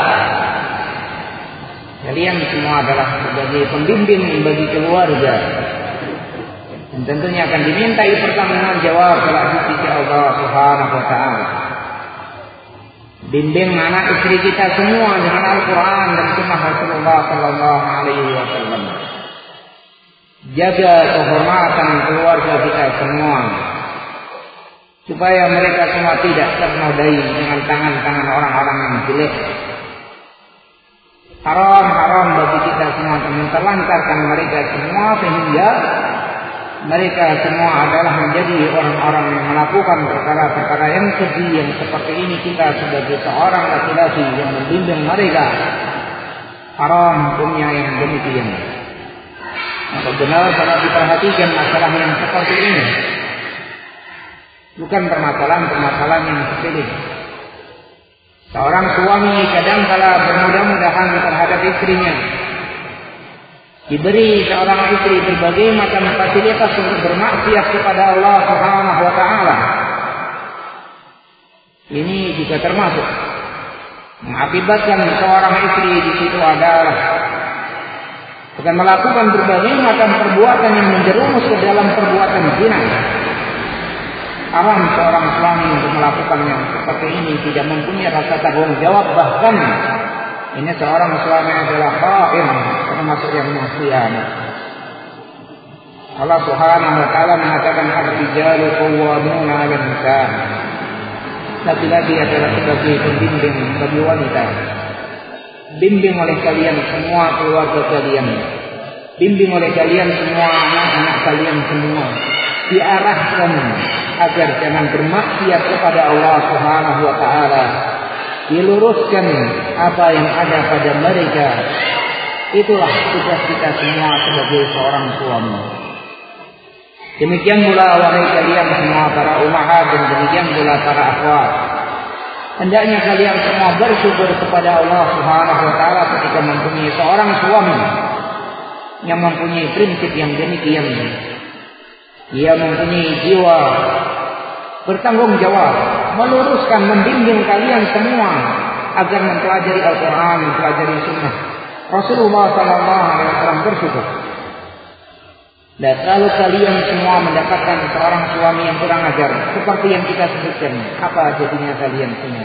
Speaker 1: kalian semua adalah sebagai pembimbing bagi keluarga, dan tentunya akan dimintai pertanggungan jawab kelak di sisi Allah Subhanahu wa taala. Bimbing anak istri kita semua dengan Al-Quran dan Sunnah Rasulullah Sallallahu Alaihi Wasallam. Jaga kehormatan keluarga kita semua, supaya mereka semua tidak ternodai dengan tangan-tangan orang-orang yang jelek. Haram-haram bagi kita semua menterlantarkan mereka semua, sehingga mereka semua adalah menjadi orang-orang yang melakukan perkara-perkara yang keji yang seperti ini. Kita sebagai seorang laki-laki yang membimbing mereka, haram punya yang demikian. Maka benar kalau diperhatikan masalah yang seperti ini, bukan permasalahan-permasalahan yang sepele. Seorang suami kadang-kala bermudah-mudahan terhadap istrinya, diberi seorang istri berbagai macam fasilitas untuk bermaksiat kepada Allah Subhanahu wa taala. Ini juga termasuk mengakibatkan seorang istri di situ adalah akan melakukan berbagai macam perbuatan yang menjerumus ke dalam perbuatan zina. Haram seorang suami untuk melakukannya seperti ini, tidak mempunyai rasa tanggung jawab, bahkan ini seorang suami adalah khain, termasuk yang mengkhianat. Allah Subhanahu wa taala mengatakan ar-rijalu qawwamuna 'alan nisa. Laki-laki adalah sebagai pembimbing bagi wanita. bimbing oleh kalian semua keluarga kalian, bimbing oleh kalian semua anak-anak kalian semua, diarahkan agar jangan bermaksiat kepada Allah Subhanahu wa taala, diluruskan apa yang ada pada mereka. Itulah tugas kita semua sebagai seorang suami. Demikian pula wahai kalian semua para ummahat, dan demikian pula para akhwat, hendaknya kalian semua bersyukur kepada Allah Subhanahu wa taala ketika mempunyai seorang suami yang mempunyai prinsip yang demikian. Dia mempunyai jiwa bertanggung jawab, meluruskan, membimbing kalian semua agar mempelajari Al-Quran, mempelajari Sunnah Rasulullah Sallallahu Alaihi Wasallam. Bersyukur. Dan kalau kalian semua mendapatkan seorang suami yang kurang ajar, seperti yang kita sebutkan, apa jadinya kalian semua?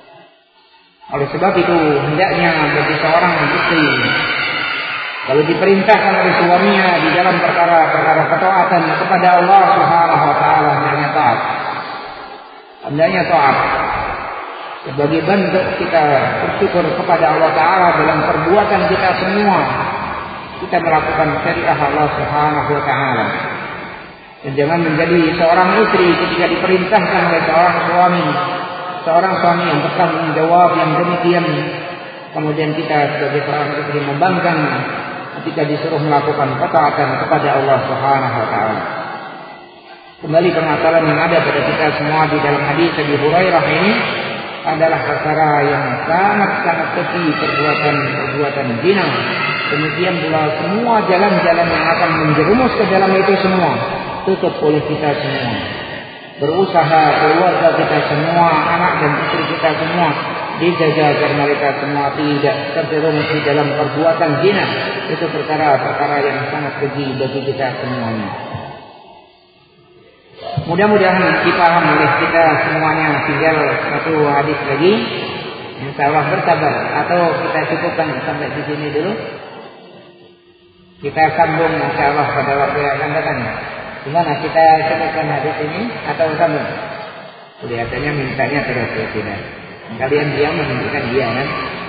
Speaker 1: Oleh sebab itu, hendaknya bagi seorang istri, kalau diperintahkan oleh suaminya di dalam perkara-perkara ketaatan kepada Allah Subhanahu wa taala, hendaknya taat. Hendaknya taat. Sebagai bentuk kita bersyukur kepada Allah taala dalam perbuatan kita semua, kita melakukan syariat Allah Subhanahu wa taala. Dan jangan menjadi seorang istri ketika diperintahkan oleh seorang suami, seorang suami yang bertanggung jawab yang demikian, kemudian kita sebagai seorang istri membangkang ketika disuruh melakukan ketaatan kepada Allah Subhanahu wa taala. Kembali permasalahan yang ada pada kita semua di dalam hadis Abu Hurairah ini adalah perkara yang sangat-sangat keji, perbuatan-perbuatan zina. Demikian pula semua jalan-jalan yang akan menjerumus ke dalam itu semua tutup oleh kita semua. Berusaha keluarga kita semua, anak dan istri kita semua dijaga agar mereka semua tidak terjerumus di dalam perbuatan zina. Itu perkara-perkara yang sangat keji bagi kita semuanya. Mudah-mudahan dipaham oleh kita semuanya. Tinggal satu hadis lagi, insyaallah bersabar, atau kita cukupkan sampai di sini dulu. Kita sambung insyaallah pada waktu yang akan datang. Gimana, kita cukupkan hadis ini atau sambung? Kelihatannya mintanya terus ya, tidak. Kalian diam menunjukkan dia kan?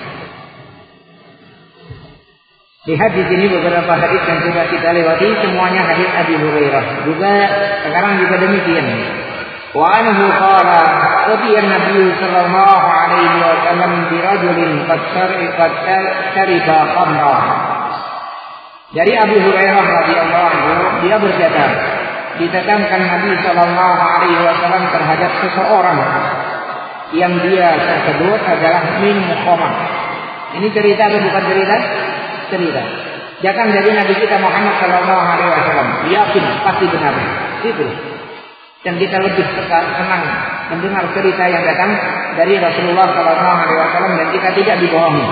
Speaker 1: Lihat di sini beberapa hadis yang sudah kita lewati, semuanya hadis Abi Hurairah. Juga sekarang juga demikian. Wa anhu qala qadiya an-nabiy sallallahu alaihi wasallam bi rajulin qad shariba khamra. Dari Abu Hurairah radhiyallahu anhu, dia berkata, ditetapkan Nabi sallallahu alaihi wasallam terhadap seseorang yang dia tersebut adalah minum khamr. Ini cerita atau bukan cerita? Cerita. Datang dari Nabi kita Muhammad sallallahu alaihi wasallam. Yakin pasti benar. Itu. Dan kita lebih senang mendengar cerita yang datang dari Rasulullah sallallahu alaihi wasallam dan kita tidak dibohongi.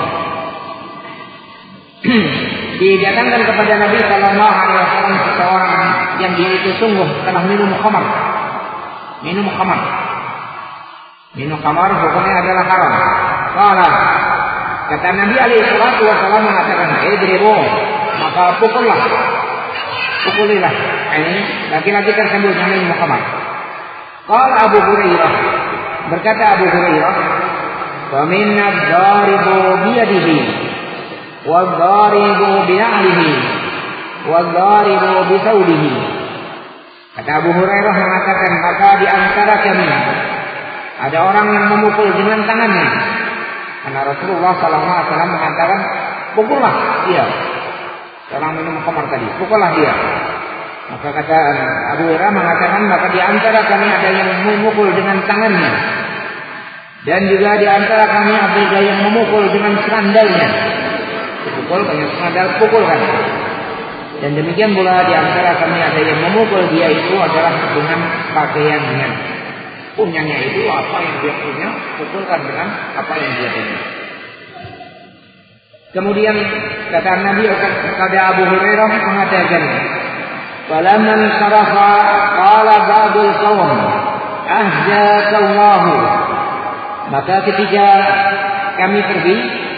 Speaker 1: Didatangkan kepada Nabi sallallahu alaihi wasallam seseorang yang dia itu sungguh telah minum khamar. Minum khamar. Minum khamar hukumnya adalah haram. Qala, kata Nabi alaihi salatu wasallam mengatakan, "Idribu," maka pukullah. Pukulilah. Ini laki-laki tersebut yang minum khamar. Qala Abu Hurairah, berkata Abu Hurairah, "Wa minna ad-daribu biyadihi, wad-daribu bina'lihi, wad-daribu bisawdihi." Kata Abu Hurairah mengatakan, maka di antara kami ada orang yang memukul dengan tangannya. Karena Rasulullah sallallahu alaihi wasallam mengatakan, pukullah dia. Orang minum khamar tadi, pukullah dia. Maka kata Abu Hurairah mengatakan, maka di antara kami ada yang memukul dengan tangannya. Dan juga di antara kami ada yang memukul dengan sandalnya. Pukul dengan sandal, pukulkan. Dan demikian pula di antara kami ada yang memukul dia itu adalah dengan pakaiannya. Punyanya itu apa yang dia punya, pukulkan dengan apa yang dia punya. Kemudian kata Nabi kepada Abu Hurairah mengatakan, "Falamman sarafa qala ba'dul qaum ahjakallahu." Maka ketika kami pergi,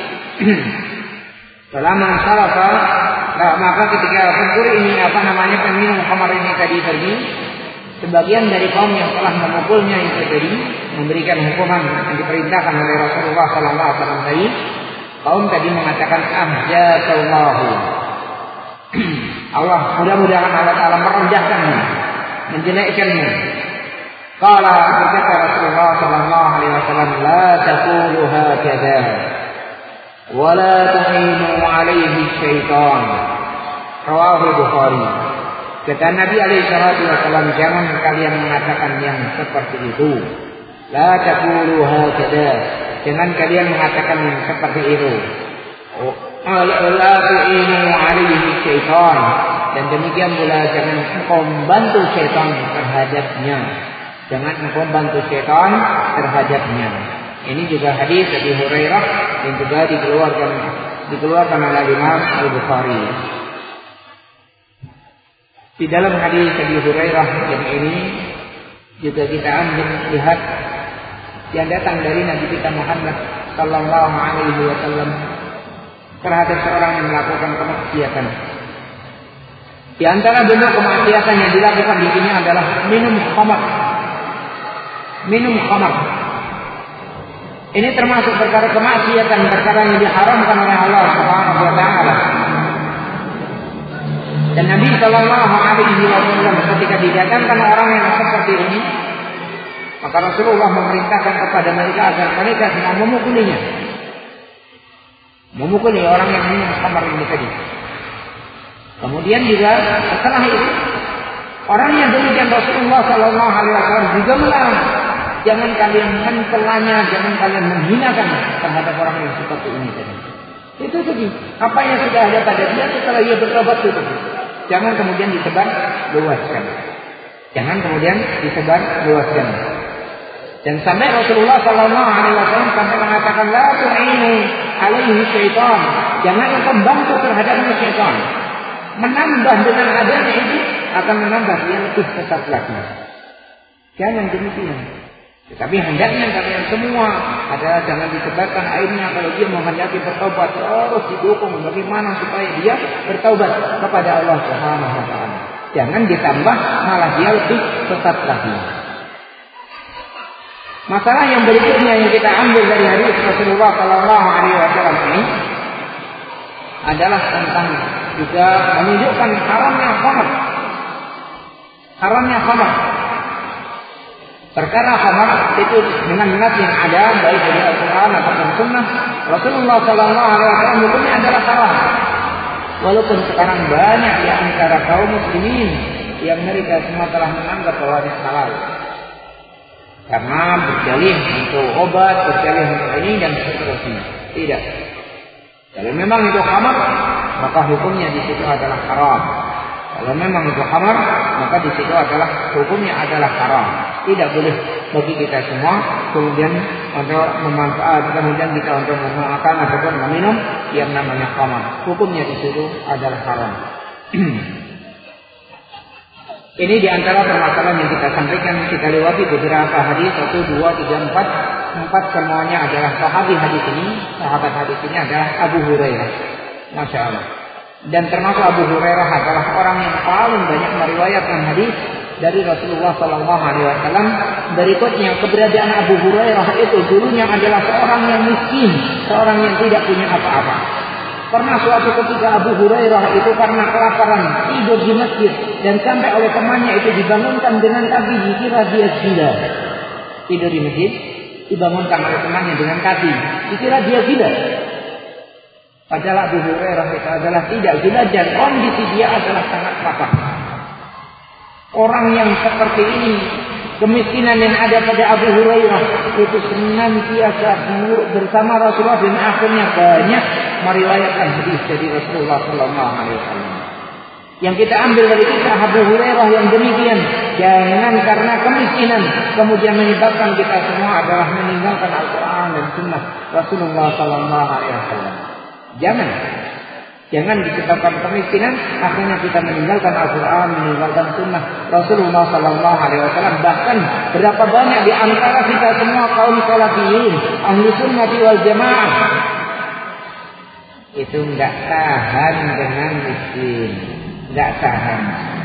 Speaker 1: falamman sarafa, maka ketika pencuri ini apa namanya peminum khamar ini tadi pergi, sebagian dari kaum yang telah memukulnya itu tadi memberikan hukuman yang diperintahkan oleh Rasulullah sallallahu alaihi wasallam tadi, Kaum tadi mengatakan ahjatallahu. Allah, mudah-mudahan Allah Ta'ala merendahkanmu, menjelekkanmu. Qala, berkata Rasulullah sallallahu alaihi wasallam, la taqulu hakadha wa la tuhinu alaihi syaitan. Rawahu Bukhari. Kata Nabi alaihi salatu wasallam, jangan kalian mengatakan yang seperti itu. La taqulu hakadha, jangan kalian mengatakan yang seperti itu. La tuhinu alaihi syaitan, dan demikian pula jangan engkau membantu syaitan terhadapnya. Jangan engkau bantu syaitan terhadapnya. Ini juga hadis Abi Hurairah yang juga dikeluarkan dikeluarkan oleh Imam Al-Bukhari. Di dalam hadis Abi Hurairah yang ini juga kita ambil lihat yang datang dari Nabi kita Muhammad sallallahu alaihi wasallam terhadap seorang yang melakukan kemaksiatan. Di antara bentuk kemaksiatan yang dilakukan di sini adalah minum khamar. Minum khamar. Ini termasuk perkara kemaksiatan, perkara yang diharamkan oleh Allah Subhanahu wa taala. Dan Nabi sallallahu alaihi wasallam ketika didatangkan orang yang seperti ini, maka Rasulullah memerintahkan kepada mereka agar mereka semua memukulinya. Memukuli orang yang minum khamar ini tadi. Kemudian juga setelah itu, orang yang demikian Rasulullah sallallahu alaihi wasallam juga melarang, jangan kalian mencelanya, jangan kalian menghinakan terhadap orang yang seperti ini tadi. Itu tadi, apa yang sudah ada pada dia setelah ia bertobat itu. Jangan kemudian disebar luaskan. Jangan kemudian disebar luaskan. Dan sampai Rasulullah sallallahu alaihi wasallam sampai mengatakan la tu'inu alaihi syaitan. Jangan engkau bantu terhadapnya syaitan. Menambah dengan adanya itu akan menambah dia lebih sesat lagi. Jangan demikian. Tetapi hendaknya kalian semua adalah jangan disebarkan airnya kalau dia menghendaki bertaubat, terus didukung bagaimana supaya dia bertaubat kepada Allah Subhanahu wa taala. Jangan ditambah malah dia lebih sesat lagi. Masalah yang berikutnya yang kita ambil dari hadis Rasulullah sallallahu alaihi wasallam ini adalah tentang juga menunjukkan haramnya khamar. Haramnya khamar. Perkara khamar itu dengan nas yang ada baik dari Al-Quran ataupun Sunnah Rasulullah sallallahu alaihi wasallam hukumnya adalah haram. Walaupun sekarang banyak di antara kaum muslimin yang mereka semua telah menganggap bahwa ini halal. Karena berdalih untuk obat, berdalih untuk ini dan seterusnya. Tidak. Kalau memang itu khamar, maka hukumnya di situ adalah haram. Kalau memang itu khamar, maka di situ adalah hukumnya adalah haram. Tidak boleh bagi kita semua kemudian untuk memanfaatkan, kemudian kita untuk memakan ataupun meminum yang namanya khamar. Hukumnya di situ adalah haram. Ini diantara permasalahan yang kita sampaikan. Kita lewati beberapa hadis, satu, dua, tiga, empat, empat semuanya adalah sahabi hadis ini. Sahabat hadis ini adalah Abu Hurairah. Masya Allah. Dan termasuk Abu Hurairah adalah orang yang paling banyak meriwayatkan hadis dari Rasulullah Sallallahu Alaihi Wasallam. Berikutnya keberadaan Abu Hurairah itu dulunya adalah seorang yang miskin, seorang yang tidak punya apa-apa. Pernah suatu ketika Abu Hurairah itu karena kelaparan tidur di masjid dan sampai oleh temannya itu dibangunkan dengan kaki, dikira dia gila. Tidur di masjid dibangunkan oleh temannya dengan kaki, dikira dia gila. Padahal Abu Hurairah itu adalah tidak gila dan kondisi dia adalah sangat lapar. Orang yang seperti ini, kemiskinan yang ada pada Abu Hurairah itu senantiasa buruk bersama Rasulullah dan akhirnya banyak meriwayatkan hadis dari Rasulullah Sallallahu Alaihi Wasallam. Yang kita ambil dari kisah Abu Hurairah yang demikian, jangan karena kemiskinan kemudian menyebabkan kita semua adalah meninggalkan Al-Quran dan Sunnah Rasulullah Sallallahu Alaihi Wasallam. Jangan, jangan disebabkan kemiskinan akhirnya kita meninggalkan Al-Quran, meninggalkan Sunnah Rasulullah Sallallahu Alaihi Wasallam. Bahkan berapa banyak di antara kita semua kaum salafiyin, ahli sunnah wal jamaah itu tidak tahan dengan miskin, tidak tahan.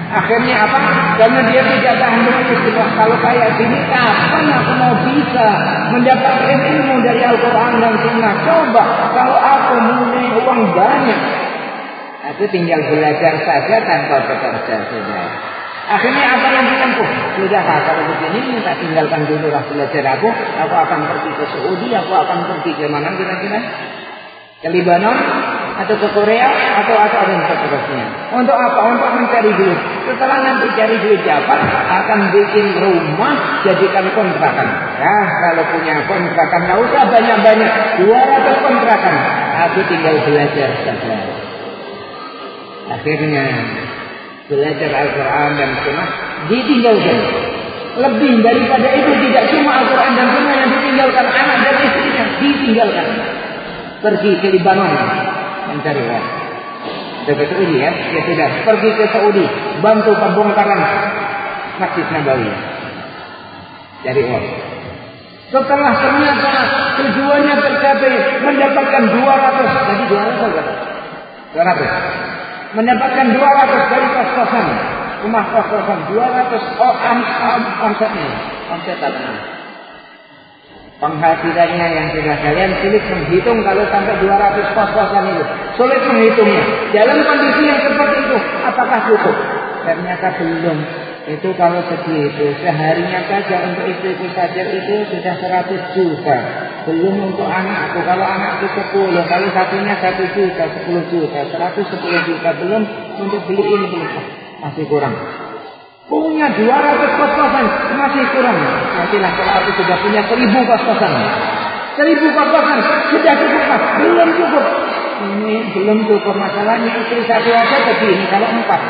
Speaker 1: Akhirnya apa? Karena dia tidak tahan dengan istilah kalau kayak gini, kapan aku mau bisa mendapatkan ilmu dari Al-Quran dan Sunnah? Coba kalau aku mempunyai uang banyak, aku tinggal belajar saja tanpa bekerja saja. Akhirnya apa yang ditempuh? Sudah kalau begini, tak tinggalkan dulu lah belajar aku. Aku akan pergi ke Saudi, aku akan pergi ke mana kira-kira? Ke Lebanon atau ke Korea atau atau dan seterusnya. Untuk apa? Untuk mencari duit. Setelah nanti cari duit dapat, akan bikin rumah, jadikan kontrakan. Nah, kalau punya kontrakan, nggak usah banyak-banyak, dua ratus kontrakan. Aku tinggal belajar saja. Akhirnya belajar Al-Quran dan Sunnah ditinggalkan. Lebih daripada itu, tidak cuma Al-Quran dan Sunnah yang ditinggalkan, anak dan istrinya ditinggalkan. Pergi ke Lebanon mencari uang. Ke Saudi ya, ya sudah. Pergi ke Saudi, bantu pembongkaran Masjid Nabawi. Cari uang. Setelah ternyata tujuannya tercapai, mendapatkan dua ratus, jadi dua ratus kan? dua ratus. Mendapatkan dua ratus dari kos-kosan, rumah kos-kosan dua ratus oh omsetnya, omset apa? Penghasilannya yang sudah kalian sulit menghitung kalau sampai dua ratus kos-kosan itu. Sulit menghitungnya. Dalam kondisi yang seperti itu, apakah cukup? Ternyata belum. Itu kalau segitu, seharinya saja untuk istri saja itu sudah seratus juta. Belum untuk anakku. Kalau anakku sepuluh, kalau satunya satu juta, sepuluh juta, seratus sepuluh juta. Belum untuk beli ini belum. Masih kurang. Punya dua ratus kos-kosan masih kurang. Nantilah kalau aku sudah punya seribu kos-kosan. Seribu kos-kosan sudah cukup mas? Belum cukup. Ini belum cukup, masalahnya istri satu aja begini kalau empat.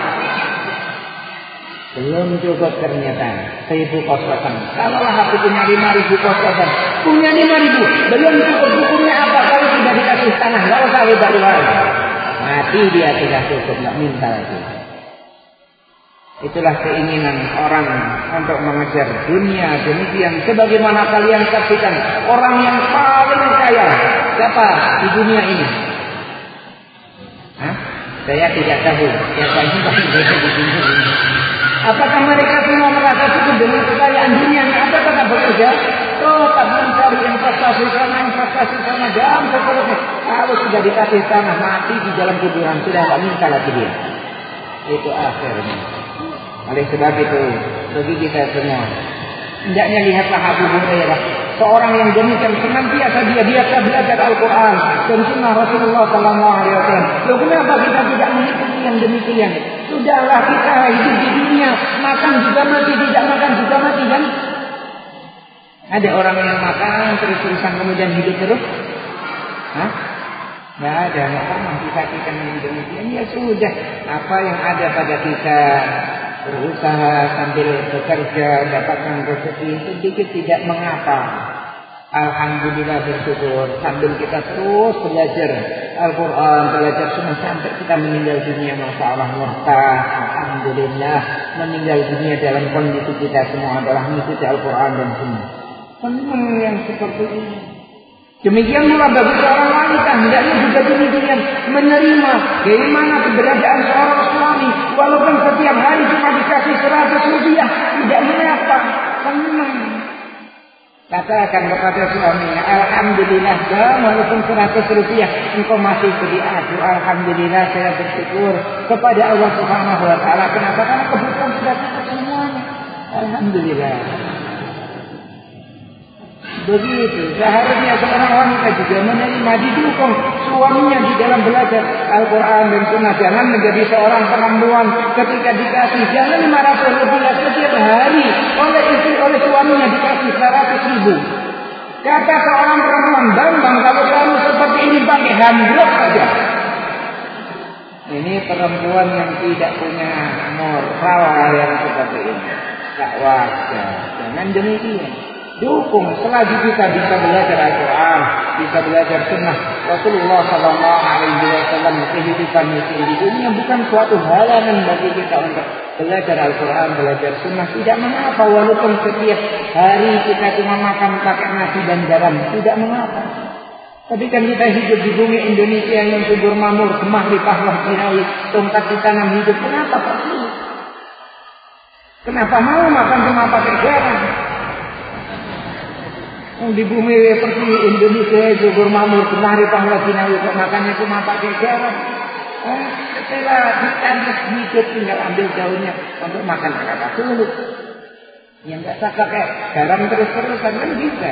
Speaker 1: Belum cukup ternyata seribu kos-kosan. Kalaulah aku punya lima ribu kos-kosan, punya lima ribu belum cukup. Hukumnya apa? Kalau sudah dikasih tanah, nggak usah lebar-lebar. Mati dia tidak cukup, nggak minta lagi. Itulah keinginan orang untuk mengejar dunia demikian. Sebagaimana kalian saksikan orang yang paling kaya siapa di dunia ini? Hah? Saya tidak tahu. Siapa ini pasti bisa ditunjuk. Apakah mereka semua merasa cukup dengan kekayaan dunia? Atau tetap bekerja? Tetap mencari investasi sana, investasi sana, dan seterusnya. Kalau sudah dikasih tanah, mati di dalam kuburan, sudah tidak minta lagi dia. Itu akhirnya. Oleh sebab itu, bagi kita semua, hendaknya lihatlah Abu Hurairah, seorang yang demikian senantiasa dia biasa belajar Al-Quran dan Sunnah Rasulullah Sallallahu Alaihi Wasallam. Loh, kenapa kita tidak mengikuti yang demikian? Sudahlah kita hidup di dunia, makan juga mati, tidak makan juga mati kan? Ada orang yang makan terus-terusan kemudian hidup terus? Hah? Nggak ada, nggak pernah disaksikan yang demikian. Ya sudah, apa yang ada pada kita berusaha sambil bekerja dapatkan rezeki sedikit tidak mengapa. Alhamdulillah bersyukur sambil kita terus belajar Al-Quran, belajar Sunnah sampai kita meninggal dunia, masya Allah murtah. Alhamdulillah meninggal dunia dalam kondisi kita semua adalah mengikuti Al-Quran dan Sunnah. Senang yang seperti ini. Demikian pula bagi seorang wanita hendaknya juga demikian menerima bagaimana keberadaan seorang suami walaupun setiap hari cuma dikasih seratus rupiah tidak mengapa, senang. Katakan kepada suaminya, alhamdulillah bang, walaupun seratus rupiah engkau masih beri aku, alhamdulillah saya bersyukur kepada Allah Subhanahu Wa Taala. Kenapa? Karena kebutuhan sudah cukup semuanya. Alhamdulillah. Begitu, seharusnya seorang wanita juga menerima, didukung suaminya di dalam belajar Al-Quran dan Sunnah. Jangan menjadi seorang perempuan ketika dikasih, jangan lima ratus rupiah setiap hari oleh istri, oleh suaminya dikasih seratus ribu. Kata seorang perempuan, Bambang kalau kamu seperti ini pakai handuk saja. Ini perempuan yang tidak punya moral yang seperti ini. Tak wajar, jangan demikian. Dukung selagi kita bisa belajar Al-Quran, bisa belajar Sunnah Rasulullah Sallallahu Alaihi Wasallam. Kehidupan miskin di dunia bukan suatu halangan bagi kita untuk belajar Al-Quran, belajar Sunnah. Tidak mengapa walaupun setiap hari kita cuma makan pakai nasi dan garam, tidak mengapa. Tapi kan kita hidup di bumi Indonesia yang subur makmur, gemah limpah wah kinawi, tongkat ditanam hidup. Kenapa Pak? Kenapa mau makan cuma pakai garam? Di bumi seperti Indonesia, subur makmur, benari Panglajinawi, kok makannya cuma pakai garam. Oh, setelah ditambah sedikit tinggal ambil daunnya untuk makan agak sulit. Yang nggak usah pakai garam terus-terusan kan bisa.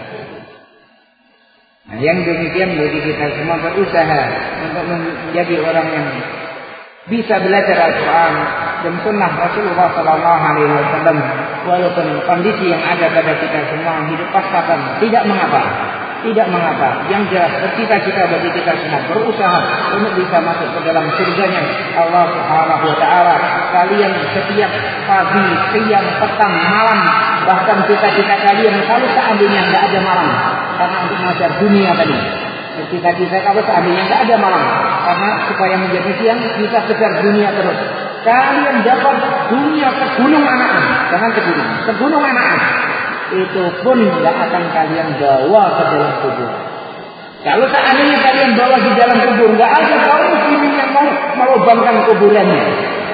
Speaker 1: Nah, yang demikian bagi kita semua berusaha untuk menjadi orang yang bisa belajar Al-Quran dan Sunnah Rasulullah Sallallahu Alaihi Wasallam, walaupun kondisi yang ada pada kita semua hidup pas-pasan, tidak mengapa, tidak mengapa. Yang jelas bercita-cita bagi kita semua berusaha untuk bisa masuk ke dalam surganya Allah Subhanahu Wa Taala. Kalian setiap pagi, siang, petang, malam, bahkan cita-cita kalian kalau seandainya tidak ada malam, karena untuk mengajar dunia tadi. Cita-cita kalau seandainya tidak ada malam, karena supaya menjadi siang kita kejar dunia terus. Kalian dapat dunia ke gunung Anaan, jangan ke gunung, ke gunung Anaan. Itu pun tidak akan kalian bawa ke dalam kubur. Kalau seandainya kalian bawa di dalam kubur, nggak ada kaum muslimin yang mau melubangkan kuburannya.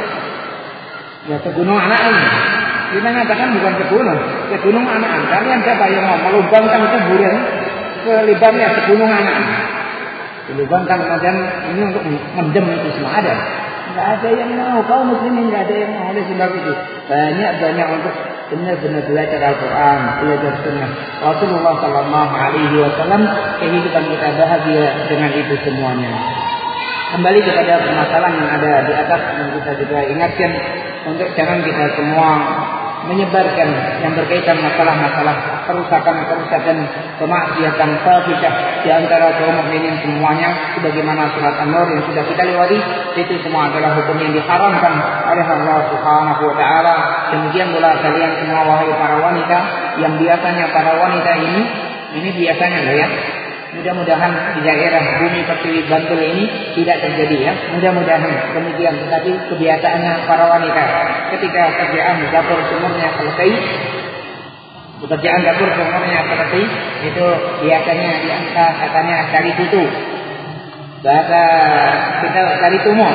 Speaker 1: Ya ke gunung Anaan. Kita mengatakan bukan ke gunung, ke gunung Anaan. Kalian siapa yang mau melubangkan kuburan ke lebarnya ke gunung Anaan? Dilubangkan kemudian ini untuk mendem itu semua ada. Nggak ada yang mau, kaum muslimin nggak ada yang mau. Oleh sebab itu banyak-banyak untuk benar-benar belajar Al-Quran, belajar Sunnah Rasulullah Sallallahu Alaihi Wasallam. Kehidupan kita bahagia dengan itu semuanya. Kembali kepada permasalahan yang ada di atas, yang kita juga ingatkan untuk jangan kita semua menyebarkan yang berkaitan masalah-masalah kerusakan-kerusakan, kemaksiatan, fahisyah di antara kaum mukminin semuanya, sebagaimana surat An-Nur yang sudah kita lewati. Itu semua adalah hukum yang diharamkan oleh Allah Subhanahu Wa Taala. Demikian pula kalian semua wahai para wanita, yang biasanya para wanita ini, ini biasanya loh ya. Mudah-mudahan di daerah bumi Pertiwi Bantul ini tidak terjadi ya. Mudah-mudahan demikian. Tetapi kebiasaannya para wanita ketika kerjaan dapur sumurnya selesai, pekerjaan dapur sumurnya selesai, itu biasanya diangka katanya cari tutu. Bahasa kita cari tumor.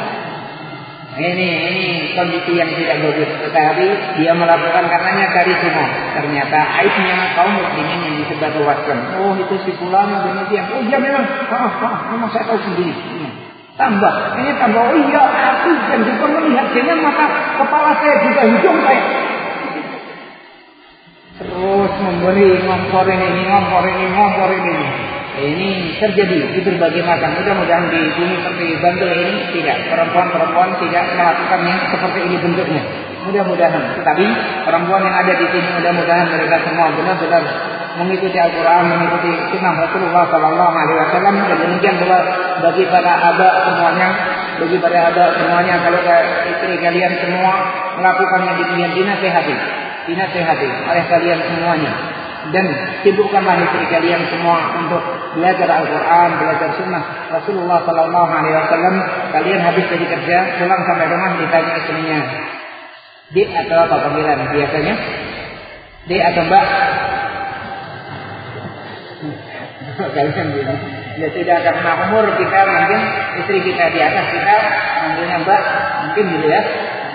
Speaker 1: Ini ini kondisi yang tidak bagus. Tetapi dia melakukan karenanya cari tumor. Ternyata aibnya kaum muslimin yang disebarluaskan. Oh itu si fulan demikian. Oh iya memang. Ah, ah, memang saya tahu sendiri. Hmm. Tambah. Ini tambah. Oh iya aku dan juga melihat dengan mata kepala saya juga hidung saya. Terus memberi ngomporin ini, ngomporin ini, ngomporin ini. Ini terjadi di berbagai macam. Mudah-mudahan di bumi seperti Bantul ini tidak, perempuan-perempuan tidak melakukannya seperti ini bentuknya. Mudah-mudahan. Tetapi perempuan yang ada di sini, mudah-mudahan mereka semua benar-benar mengikuti Al-Quran, mengikuti Sunnah Rasulullah Sallallahu Alaihi Wasallam. Dan demikian pula bagi para abah semuanya, bagi para abah semuanya, kalau istri kalian semua melakukannya demikian, dinasehati, dinasehati oleh kalian semuanya. Dan sibukkanlah istri kalian semua untuk belajar Al-Quran, belajar Sunnah Rasulullah Sallallahu Alaihi Wasallam. Kalian habis dari kerja, pulang sampai rumah ditanya istrinya, Dik atau apa panggilan biasanya? Dik atau Mbak? Kalian bilang, ya tidak karena umur kita mungkin istri kita di atas kita manggilnya Mbak, mungkin gitu ya.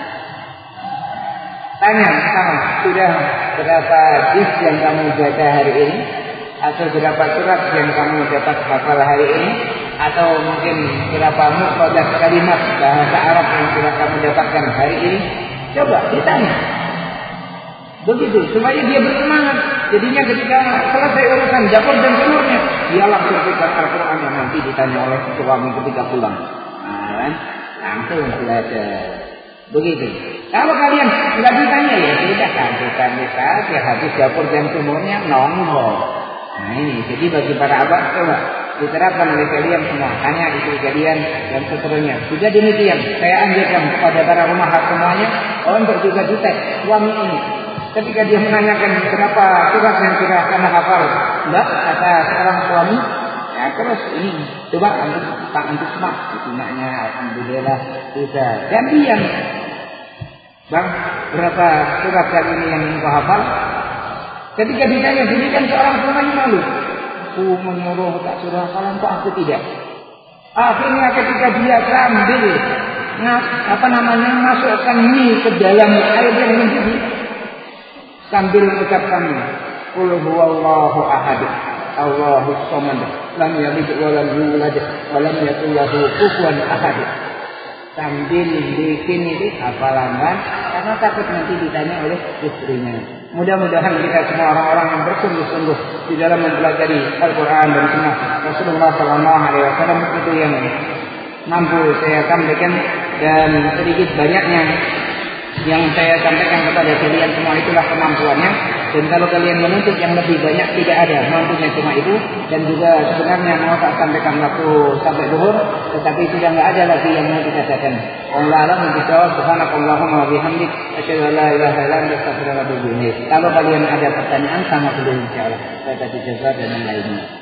Speaker 1: Tanya sama, sudah berapa juz yang kamu baca hari ini? Atau berapa surat yang kamu dapat hafal hari ini? Atau mungkin berapa mufradat kalimat bahasa Arab yang sudah kamu dapatkan hari ini? Coba ditanya. Begitu, supaya dia bersemangat. Jadinya ketika selesai urusan dapur dan sumurnya, dia langsung pegang Al-Quran yang nanti ditanya oleh suami ketika pulang. Nah, kan? Langsung belajar. Begitu. Kalau kalian nggak ditanya ya tidak kan, kita ya habis dapur dan sumurnya nongol. Nah ini, jadi bagi para abah coba diterapkan oleh kalian semua. Tanya istri kalian dan seterusnya. Juga demikian, saya anjurkan kepada para umahat semuanya untuk juga dites suami ini. Ketika dia menanyakan berapa surat yang sudah kamu hafal, enggak kata seorang suami. Ya terus ini coba antum tak antum semak, anaknya alhamdulillah bisa. Gantian. Bang, berapa surat kali ini yang engkau hafal? Ketika ditanya demikian seorang suami malu. Aku menyuruh tak suruh hafalan kok aku tidak. Akhirnya ketika dia sambil ngas, apa namanya masukkan mie ke dalam air yang mendidih sambil mengucapkan qul huwallahu ahad Allahus samad lam yalid wa lam yulad wa lam yakul lahu kufuwan ahad. Sambil bikin itu hafalan kan, karena takut nanti ditanya oleh istrinya. Mudah-mudahan kita semua orang-orang yang bersungguh-sungguh di dalam mempelajari Al-Quran dan Sunnah Rasulullah Sallallahu Alaihi Wasallam itu yang mampu saya sampaikan, dan sedikit banyaknya yang saya sampaikan kepada kalian semua itulah kemampuannya. Dan kalau kalian menuntut yang lebih banyak, tidak ada, mampunya cuma itu. Dan juga sebenarnya mau tak sampaikan waktu sampai zuhur, tetapi sudah nggak ada lagi yang mau dikatakan. Allah alam bisawab. Subhanakallahumma wa bihamdik asyhadu an la ilaha illa anta astaghfiruka wa atubu ilaik. Kalau kalian ada pertanyaan sama beliau insyaallah. Saya kasih jawab dan yang lainnya.